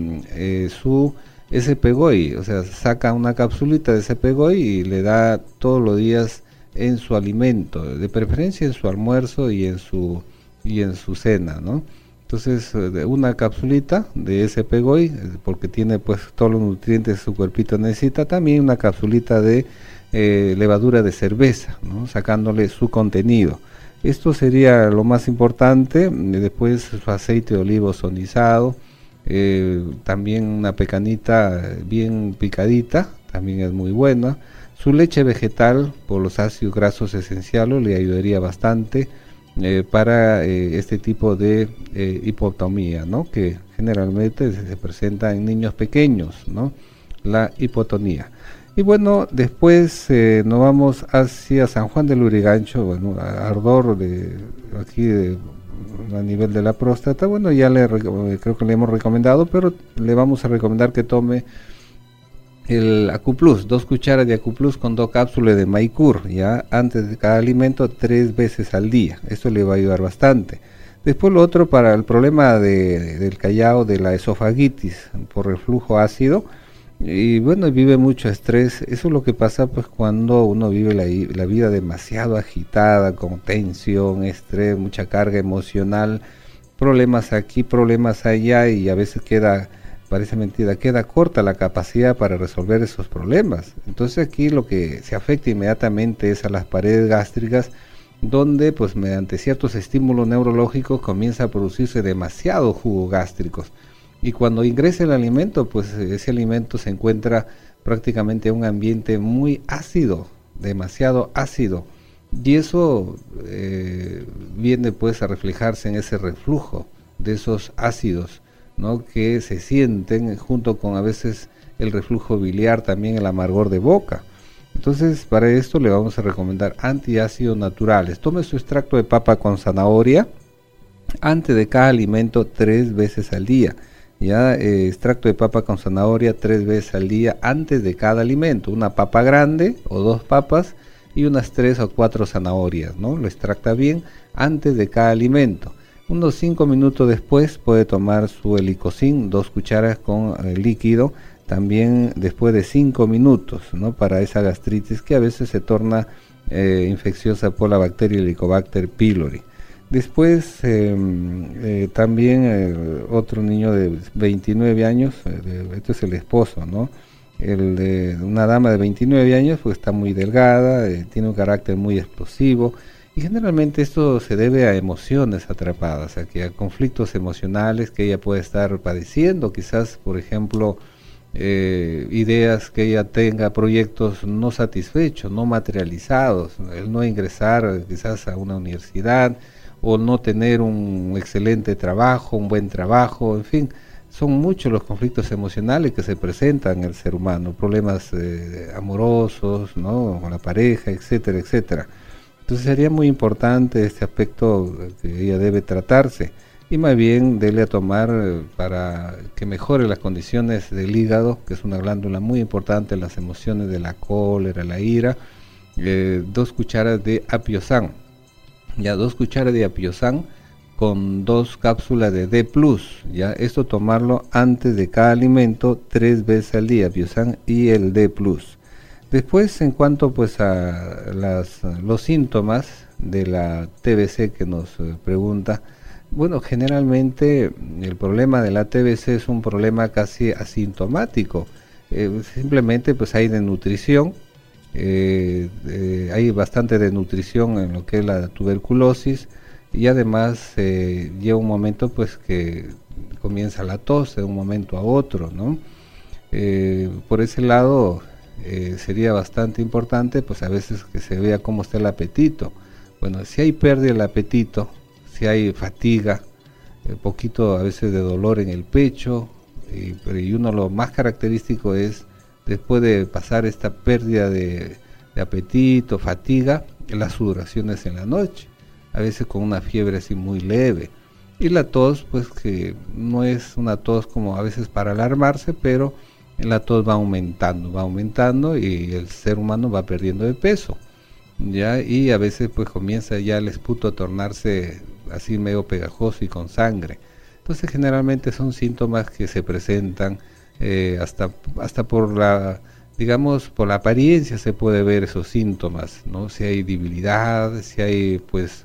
su SP-GOI, o sea, saca una capsulita de SP-GOI y le da todos los días en su alimento, de preferencia en su almuerzo y en su cena, ¿no? Entonces, una capsulita de SP-GOI, porque tiene pues todos los nutrientes que su cuerpito necesita. También una capsulita de levadura de cerveza, ¿no? Sacándole su contenido. Esto sería lo más importante. Después su aceite de olivo ozonizado, también una pecanita bien picadita, también es muy buena. Su leche vegetal, por los ácidos grasos esenciales, le ayudaría bastante para este tipo de hipotomía, ¿no? Que generalmente se presenta en niños pequeños, ¿no? La hipotonía. Y bueno, después nos vamos hacia San Juan del Lurigancho, bueno, ardor a nivel de la próstata. Bueno, ya creo que le hemos recomendado, pero le vamos a recomendar que tome el Acuplus, 2 cucharas de Acuplus con 2 cápsulas de Maicur, ya antes de cada alimento 3 veces al día. Esto le va a ayudar bastante. Después lo otro, para el problema del Callao, de la esofagitis por reflujo ácido, y bueno, vive mucho estrés. Eso es lo que pasa pues cuando uno vive la vida demasiado agitada, con tensión, estrés, mucha carga emocional, problemas aquí, problemas allá, y a veces parece mentira, queda corta la capacidad para resolver esos problemas. Entonces aquí lo que se afecta inmediatamente es a las paredes gástricas, donde pues mediante ciertos estímulos neurológicos comienza a producirse demasiado jugo gástricos. Y cuando ingresa el alimento, pues ese alimento se encuentra prácticamente en un ambiente muy ácido, demasiado ácido. Y eso viene pues a reflejarse en ese reflujo de esos ácidos, ¿no? Que se sienten junto con a veces el reflujo biliar, también el amargor de boca. Entonces, para esto le vamos a recomendar antiácidos naturales. Tome su extracto de papa con zanahoria antes de cada alimento 3 veces al día. Ya, extracto de papa con zanahoria 3 veces al día antes de cada alimento. Una papa grande o 2 papas y unas 3 o 4 zanahorias, ¿no? Lo extracta bien antes de cada alimento. Unos 5 minutos después puede tomar su helicocin, 2 cucharas con líquido, también después de 5 minutos, ¿no? Para esa gastritis que a veces se torna infecciosa por la bacteria Helicobacter pylori. Después también otro niño de 29 años, este es el esposo, ¿no? Una dama de 29 años, pues está muy delgada, tiene un carácter muy explosivo, y generalmente esto se debe a emociones atrapadas, a conflictos emocionales que ella puede estar padeciendo, quizás, por ejemplo, ideas que ella tenga, proyectos no satisfechos, no materializados, el no ingresar quizás a una universidad, o no tener un excelente trabajo, un buen trabajo, en fin, son muchos los conflictos emocionales que se presentan en el ser humano, problemas amorosos, ¿no? Con la pareja, etcétera, etcétera. Entonces sería muy importante este aspecto que ella debe tratarse, y más bien dele a tomar para que mejore las condiciones del hígado, que es una glándula muy importante en las emociones de la cólera, la ira, 2 cucharas de apiosan, ya 2 cucharas de apiosan con 2 cápsulas de D+, ya esto tomarlo antes de cada alimento 3 veces al día, apiosan y el D+. Después, en cuanto pues a los síntomas de la TBC que nos pregunta, bueno, generalmente el problema de la TBC es un problema casi asintomático, simplemente pues hay desnutrición, hay bastante desnutrición en lo que es la tuberculosis, y además llega un momento pues que comienza la tos de un momento a otro, ¿no? Por ese lado sería bastante importante pues a veces que se vea cómo está el apetito. Bueno, si hay pérdida del apetito, si hay fatiga, poquito a veces de dolor en el pecho, y uno lo más característico es después de pasar esta pérdida de apetito, fatiga, las sudoraciones en la noche, a veces con una fiebre así muy leve, y la tos pues que no es una tos como a veces para alarmarse, pero la tos va aumentando y el ser humano va perdiendo de peso, ya, y a veces pues comienza ya el esputo a tornarse así medio pegajoso y con sangre. Entonces generalmente son síntomas que se presentan hasta por la, digamos, por la apariencia se puede ver esos síntomas, ¿no? Si hay debilidad, si hay pues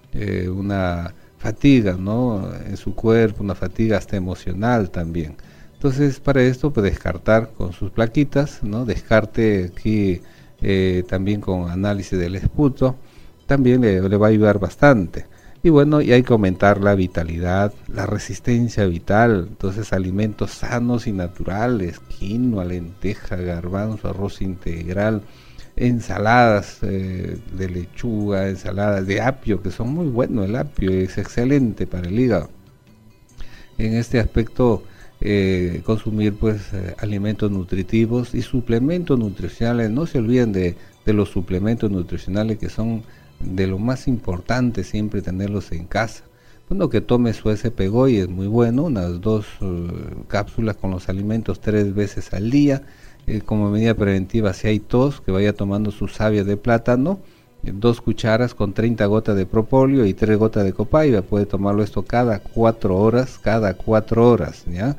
una fatiga, ¿no? En su cuerpo, una fatiga hasta emocional también. Entonces para esto pues descartar con sus plaquitas, ¿no? Descarte aquí también con análisis del esputo, también le va a ayudar bastante. Y bueno, y hay que aumentar la vitalidad, la resistencia vital, entonces alimentos sanos y naturales, quinoa, lenteja, garbanzo, arroz integral, ensaladas de lechuga, ensaladas de apio, que son muy buenos, el apio es excelente para el hígado. En este aspecto, consumir pues alimentos nutritivos y suplementos nutricionales. No se olviden de los suplementos nutricionales, que son de lo más importante siempre tenerlos en casa. Bueno, que tome su SP-GOI es muy bueno, unas 2 cápsulas con los alimentos 3 veces al día. Como medida preventiva, si hay tos, que vaya tomando su savia de plátano, 2 cucharas con 30 gotas de propóleo y 3 gotas de copaiba. Puede tomarlo esto cada 4 horas, ¿ya?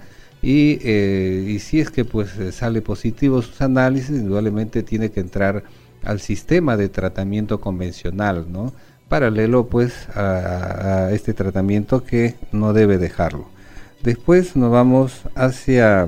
Y si es que pues sale positivo sus análisis, indudablemente tiene que entrar al sistema de tratamiento convencional, ¿no? Paralelo pues a este tratamiento, que no debe dejarlo. Después nos vamos hacia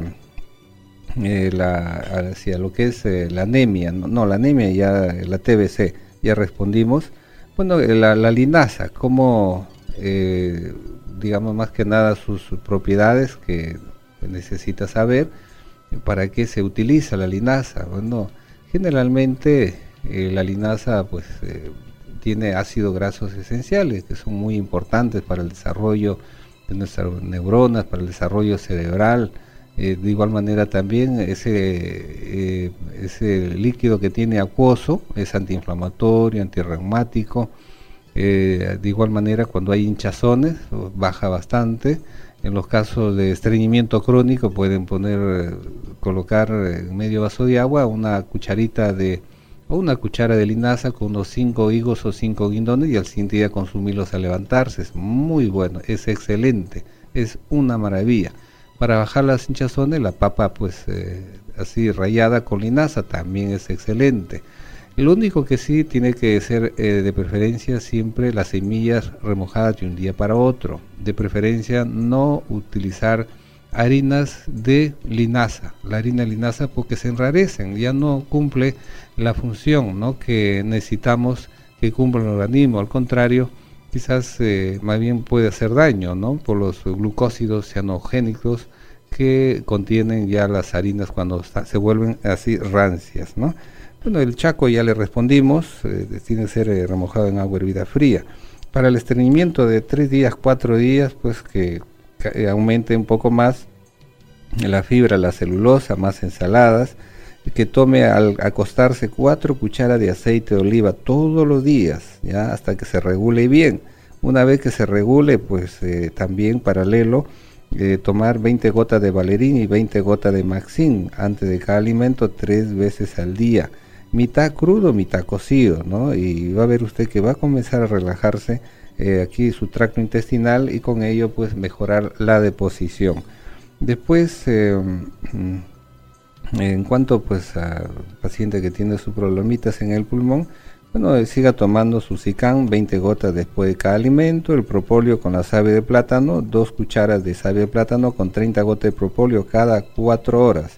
hacia lo que es la anemia, la anemia ya, la TBC, ya respondimos. Bueno, la linaza, como digamos más que nada sus propiedades que necesita saber. ¿Para qué se utiliza la linaza? Bueno, generalmente la linaza pues tiene ácidos grasos esenciales que son muy importantes para el desarrollo de nuestras neuronas, para el desarrollo cerebral. De igual manera también ese líquido que tiene acuoso es antiinflamatorio, antirreumático. De igual manera, cuando hay hinchazones baja bastante. En los casos de estreñimiento crónico pueden colocar en medio vaso de agua una cucharita de o una cuchara de linaza con unos 5 higos o 5 guindones y al siguiente día consumirlos al levantarse. Es muy bueno, es excelente, es una maravilla. Para bajar las hinchazones, la papa pues así rallada con linaza también es excelente. Lo único que sí tiene que ser de preferencia siempre las semillas remojadas de un día para otro. De preferencia no utilizar harinas de linaza, la harina de linaza, porque se enrarecen, ya no cumple la función, ¿no?, que necesitamos que cumpla el organismo. Al contrario, quizás más bien puede hacer daño, ¿no?, por los glucósidos cianogénicos que contienen ya las harinas cuando se vuelven así rancias, ¿no? Bueno, el chaco ya le respondimos, tiene que ser remojado en agua hervida fría. Para el estreñimiento de 3 días, 4 días, pues que aumente un poco más la fibra, la celulosa, más ensaladas, que tome al acostarse 4 cucharas de aceite de oliva todos los días, ya hasta que se regule bien. Una vez que se regule, pues también paralelo, tomar 20 gotas de Valerín y 20 gotas de Maxin antes de cada alimento 3 veces al día, mitad crudo, mitad cocido, ¿no? Y va a ver usted que va a comenzar a relajarse aquí su tracto intestinal y con ello pues mejorar la deposición. Después en cuanto pues al paciente que tiene sus problemitas en el pulmón, bueno, siga tomando su Zicam 20 gotas después de cada alimento, el propóleo con la savia de plátano, 2 cucharas de savia de plátano con 30 gotas de propóleo cada 4 horas,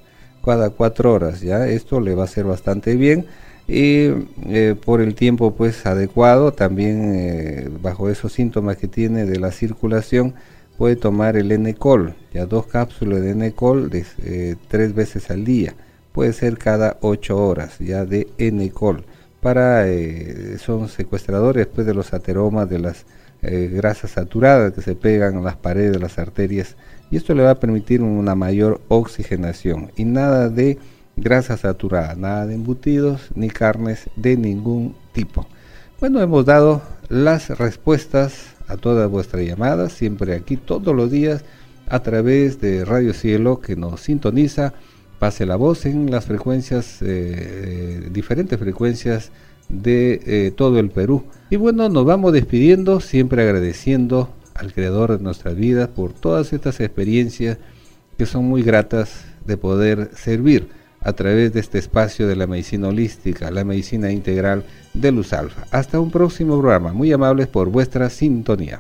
ya esto le va a hacer bastante bien. Y por el tiempo pues adecuado, también bajo esos síntomas que tiene de la circulación, puede tomar el N-Col, ya 2 cápsulas de N-Col 3 veces al día, puede ser cada 8 horas ya de N-Col, para son secuestradores después de los ateromas de las grasas saturadas que se pegan a las paredes de las arterias, y esto le va a permitir una mayor oxigenación. Y nada de grasa saturada, nada de embutidos ni carnes de ningún tipo. Bueno, hemos dado las respuestas a todas vuestras llamadas, siempre aquí todos los días a través de Radio Cielo, que nos sintoniza. Pase la voz en las frecuencias, diferentes frecuencias de todo el Perú. Y bueno, nos vamos despidiendo, siempre agradeciendo al Creador de nuestras vidas por todas estas experiencias que son muy gratas de poder servir a través de este espacio de la medicina holística, la medicina integral de Luz Alfa. Hasta un próximo programa. Muy amables por vuestra sintonía.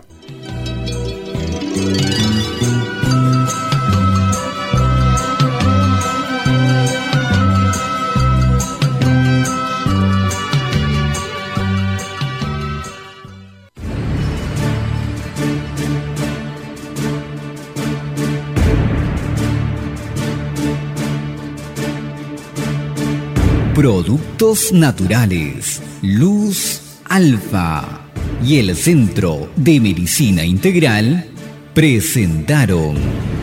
Productos naturales, Luz Alfa y el Centro de Medicina Integral presentaron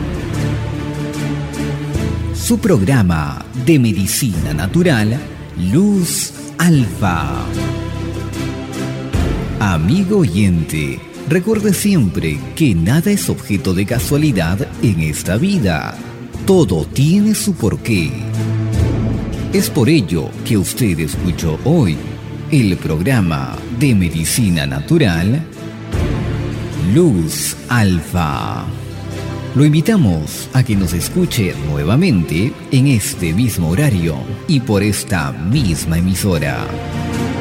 su programa de medicina natural, Luz Alfa. Amigo oyente, recuerde siempre que nada es objeto de casualidad en esta vida. Todo tiene su porqué. Es por ello que usted escuchó hoy el programa de medicina natural Luz Alfa. Lo invitamos a que nos escuche nuevamente en este mismo horario y por esta misma emisora.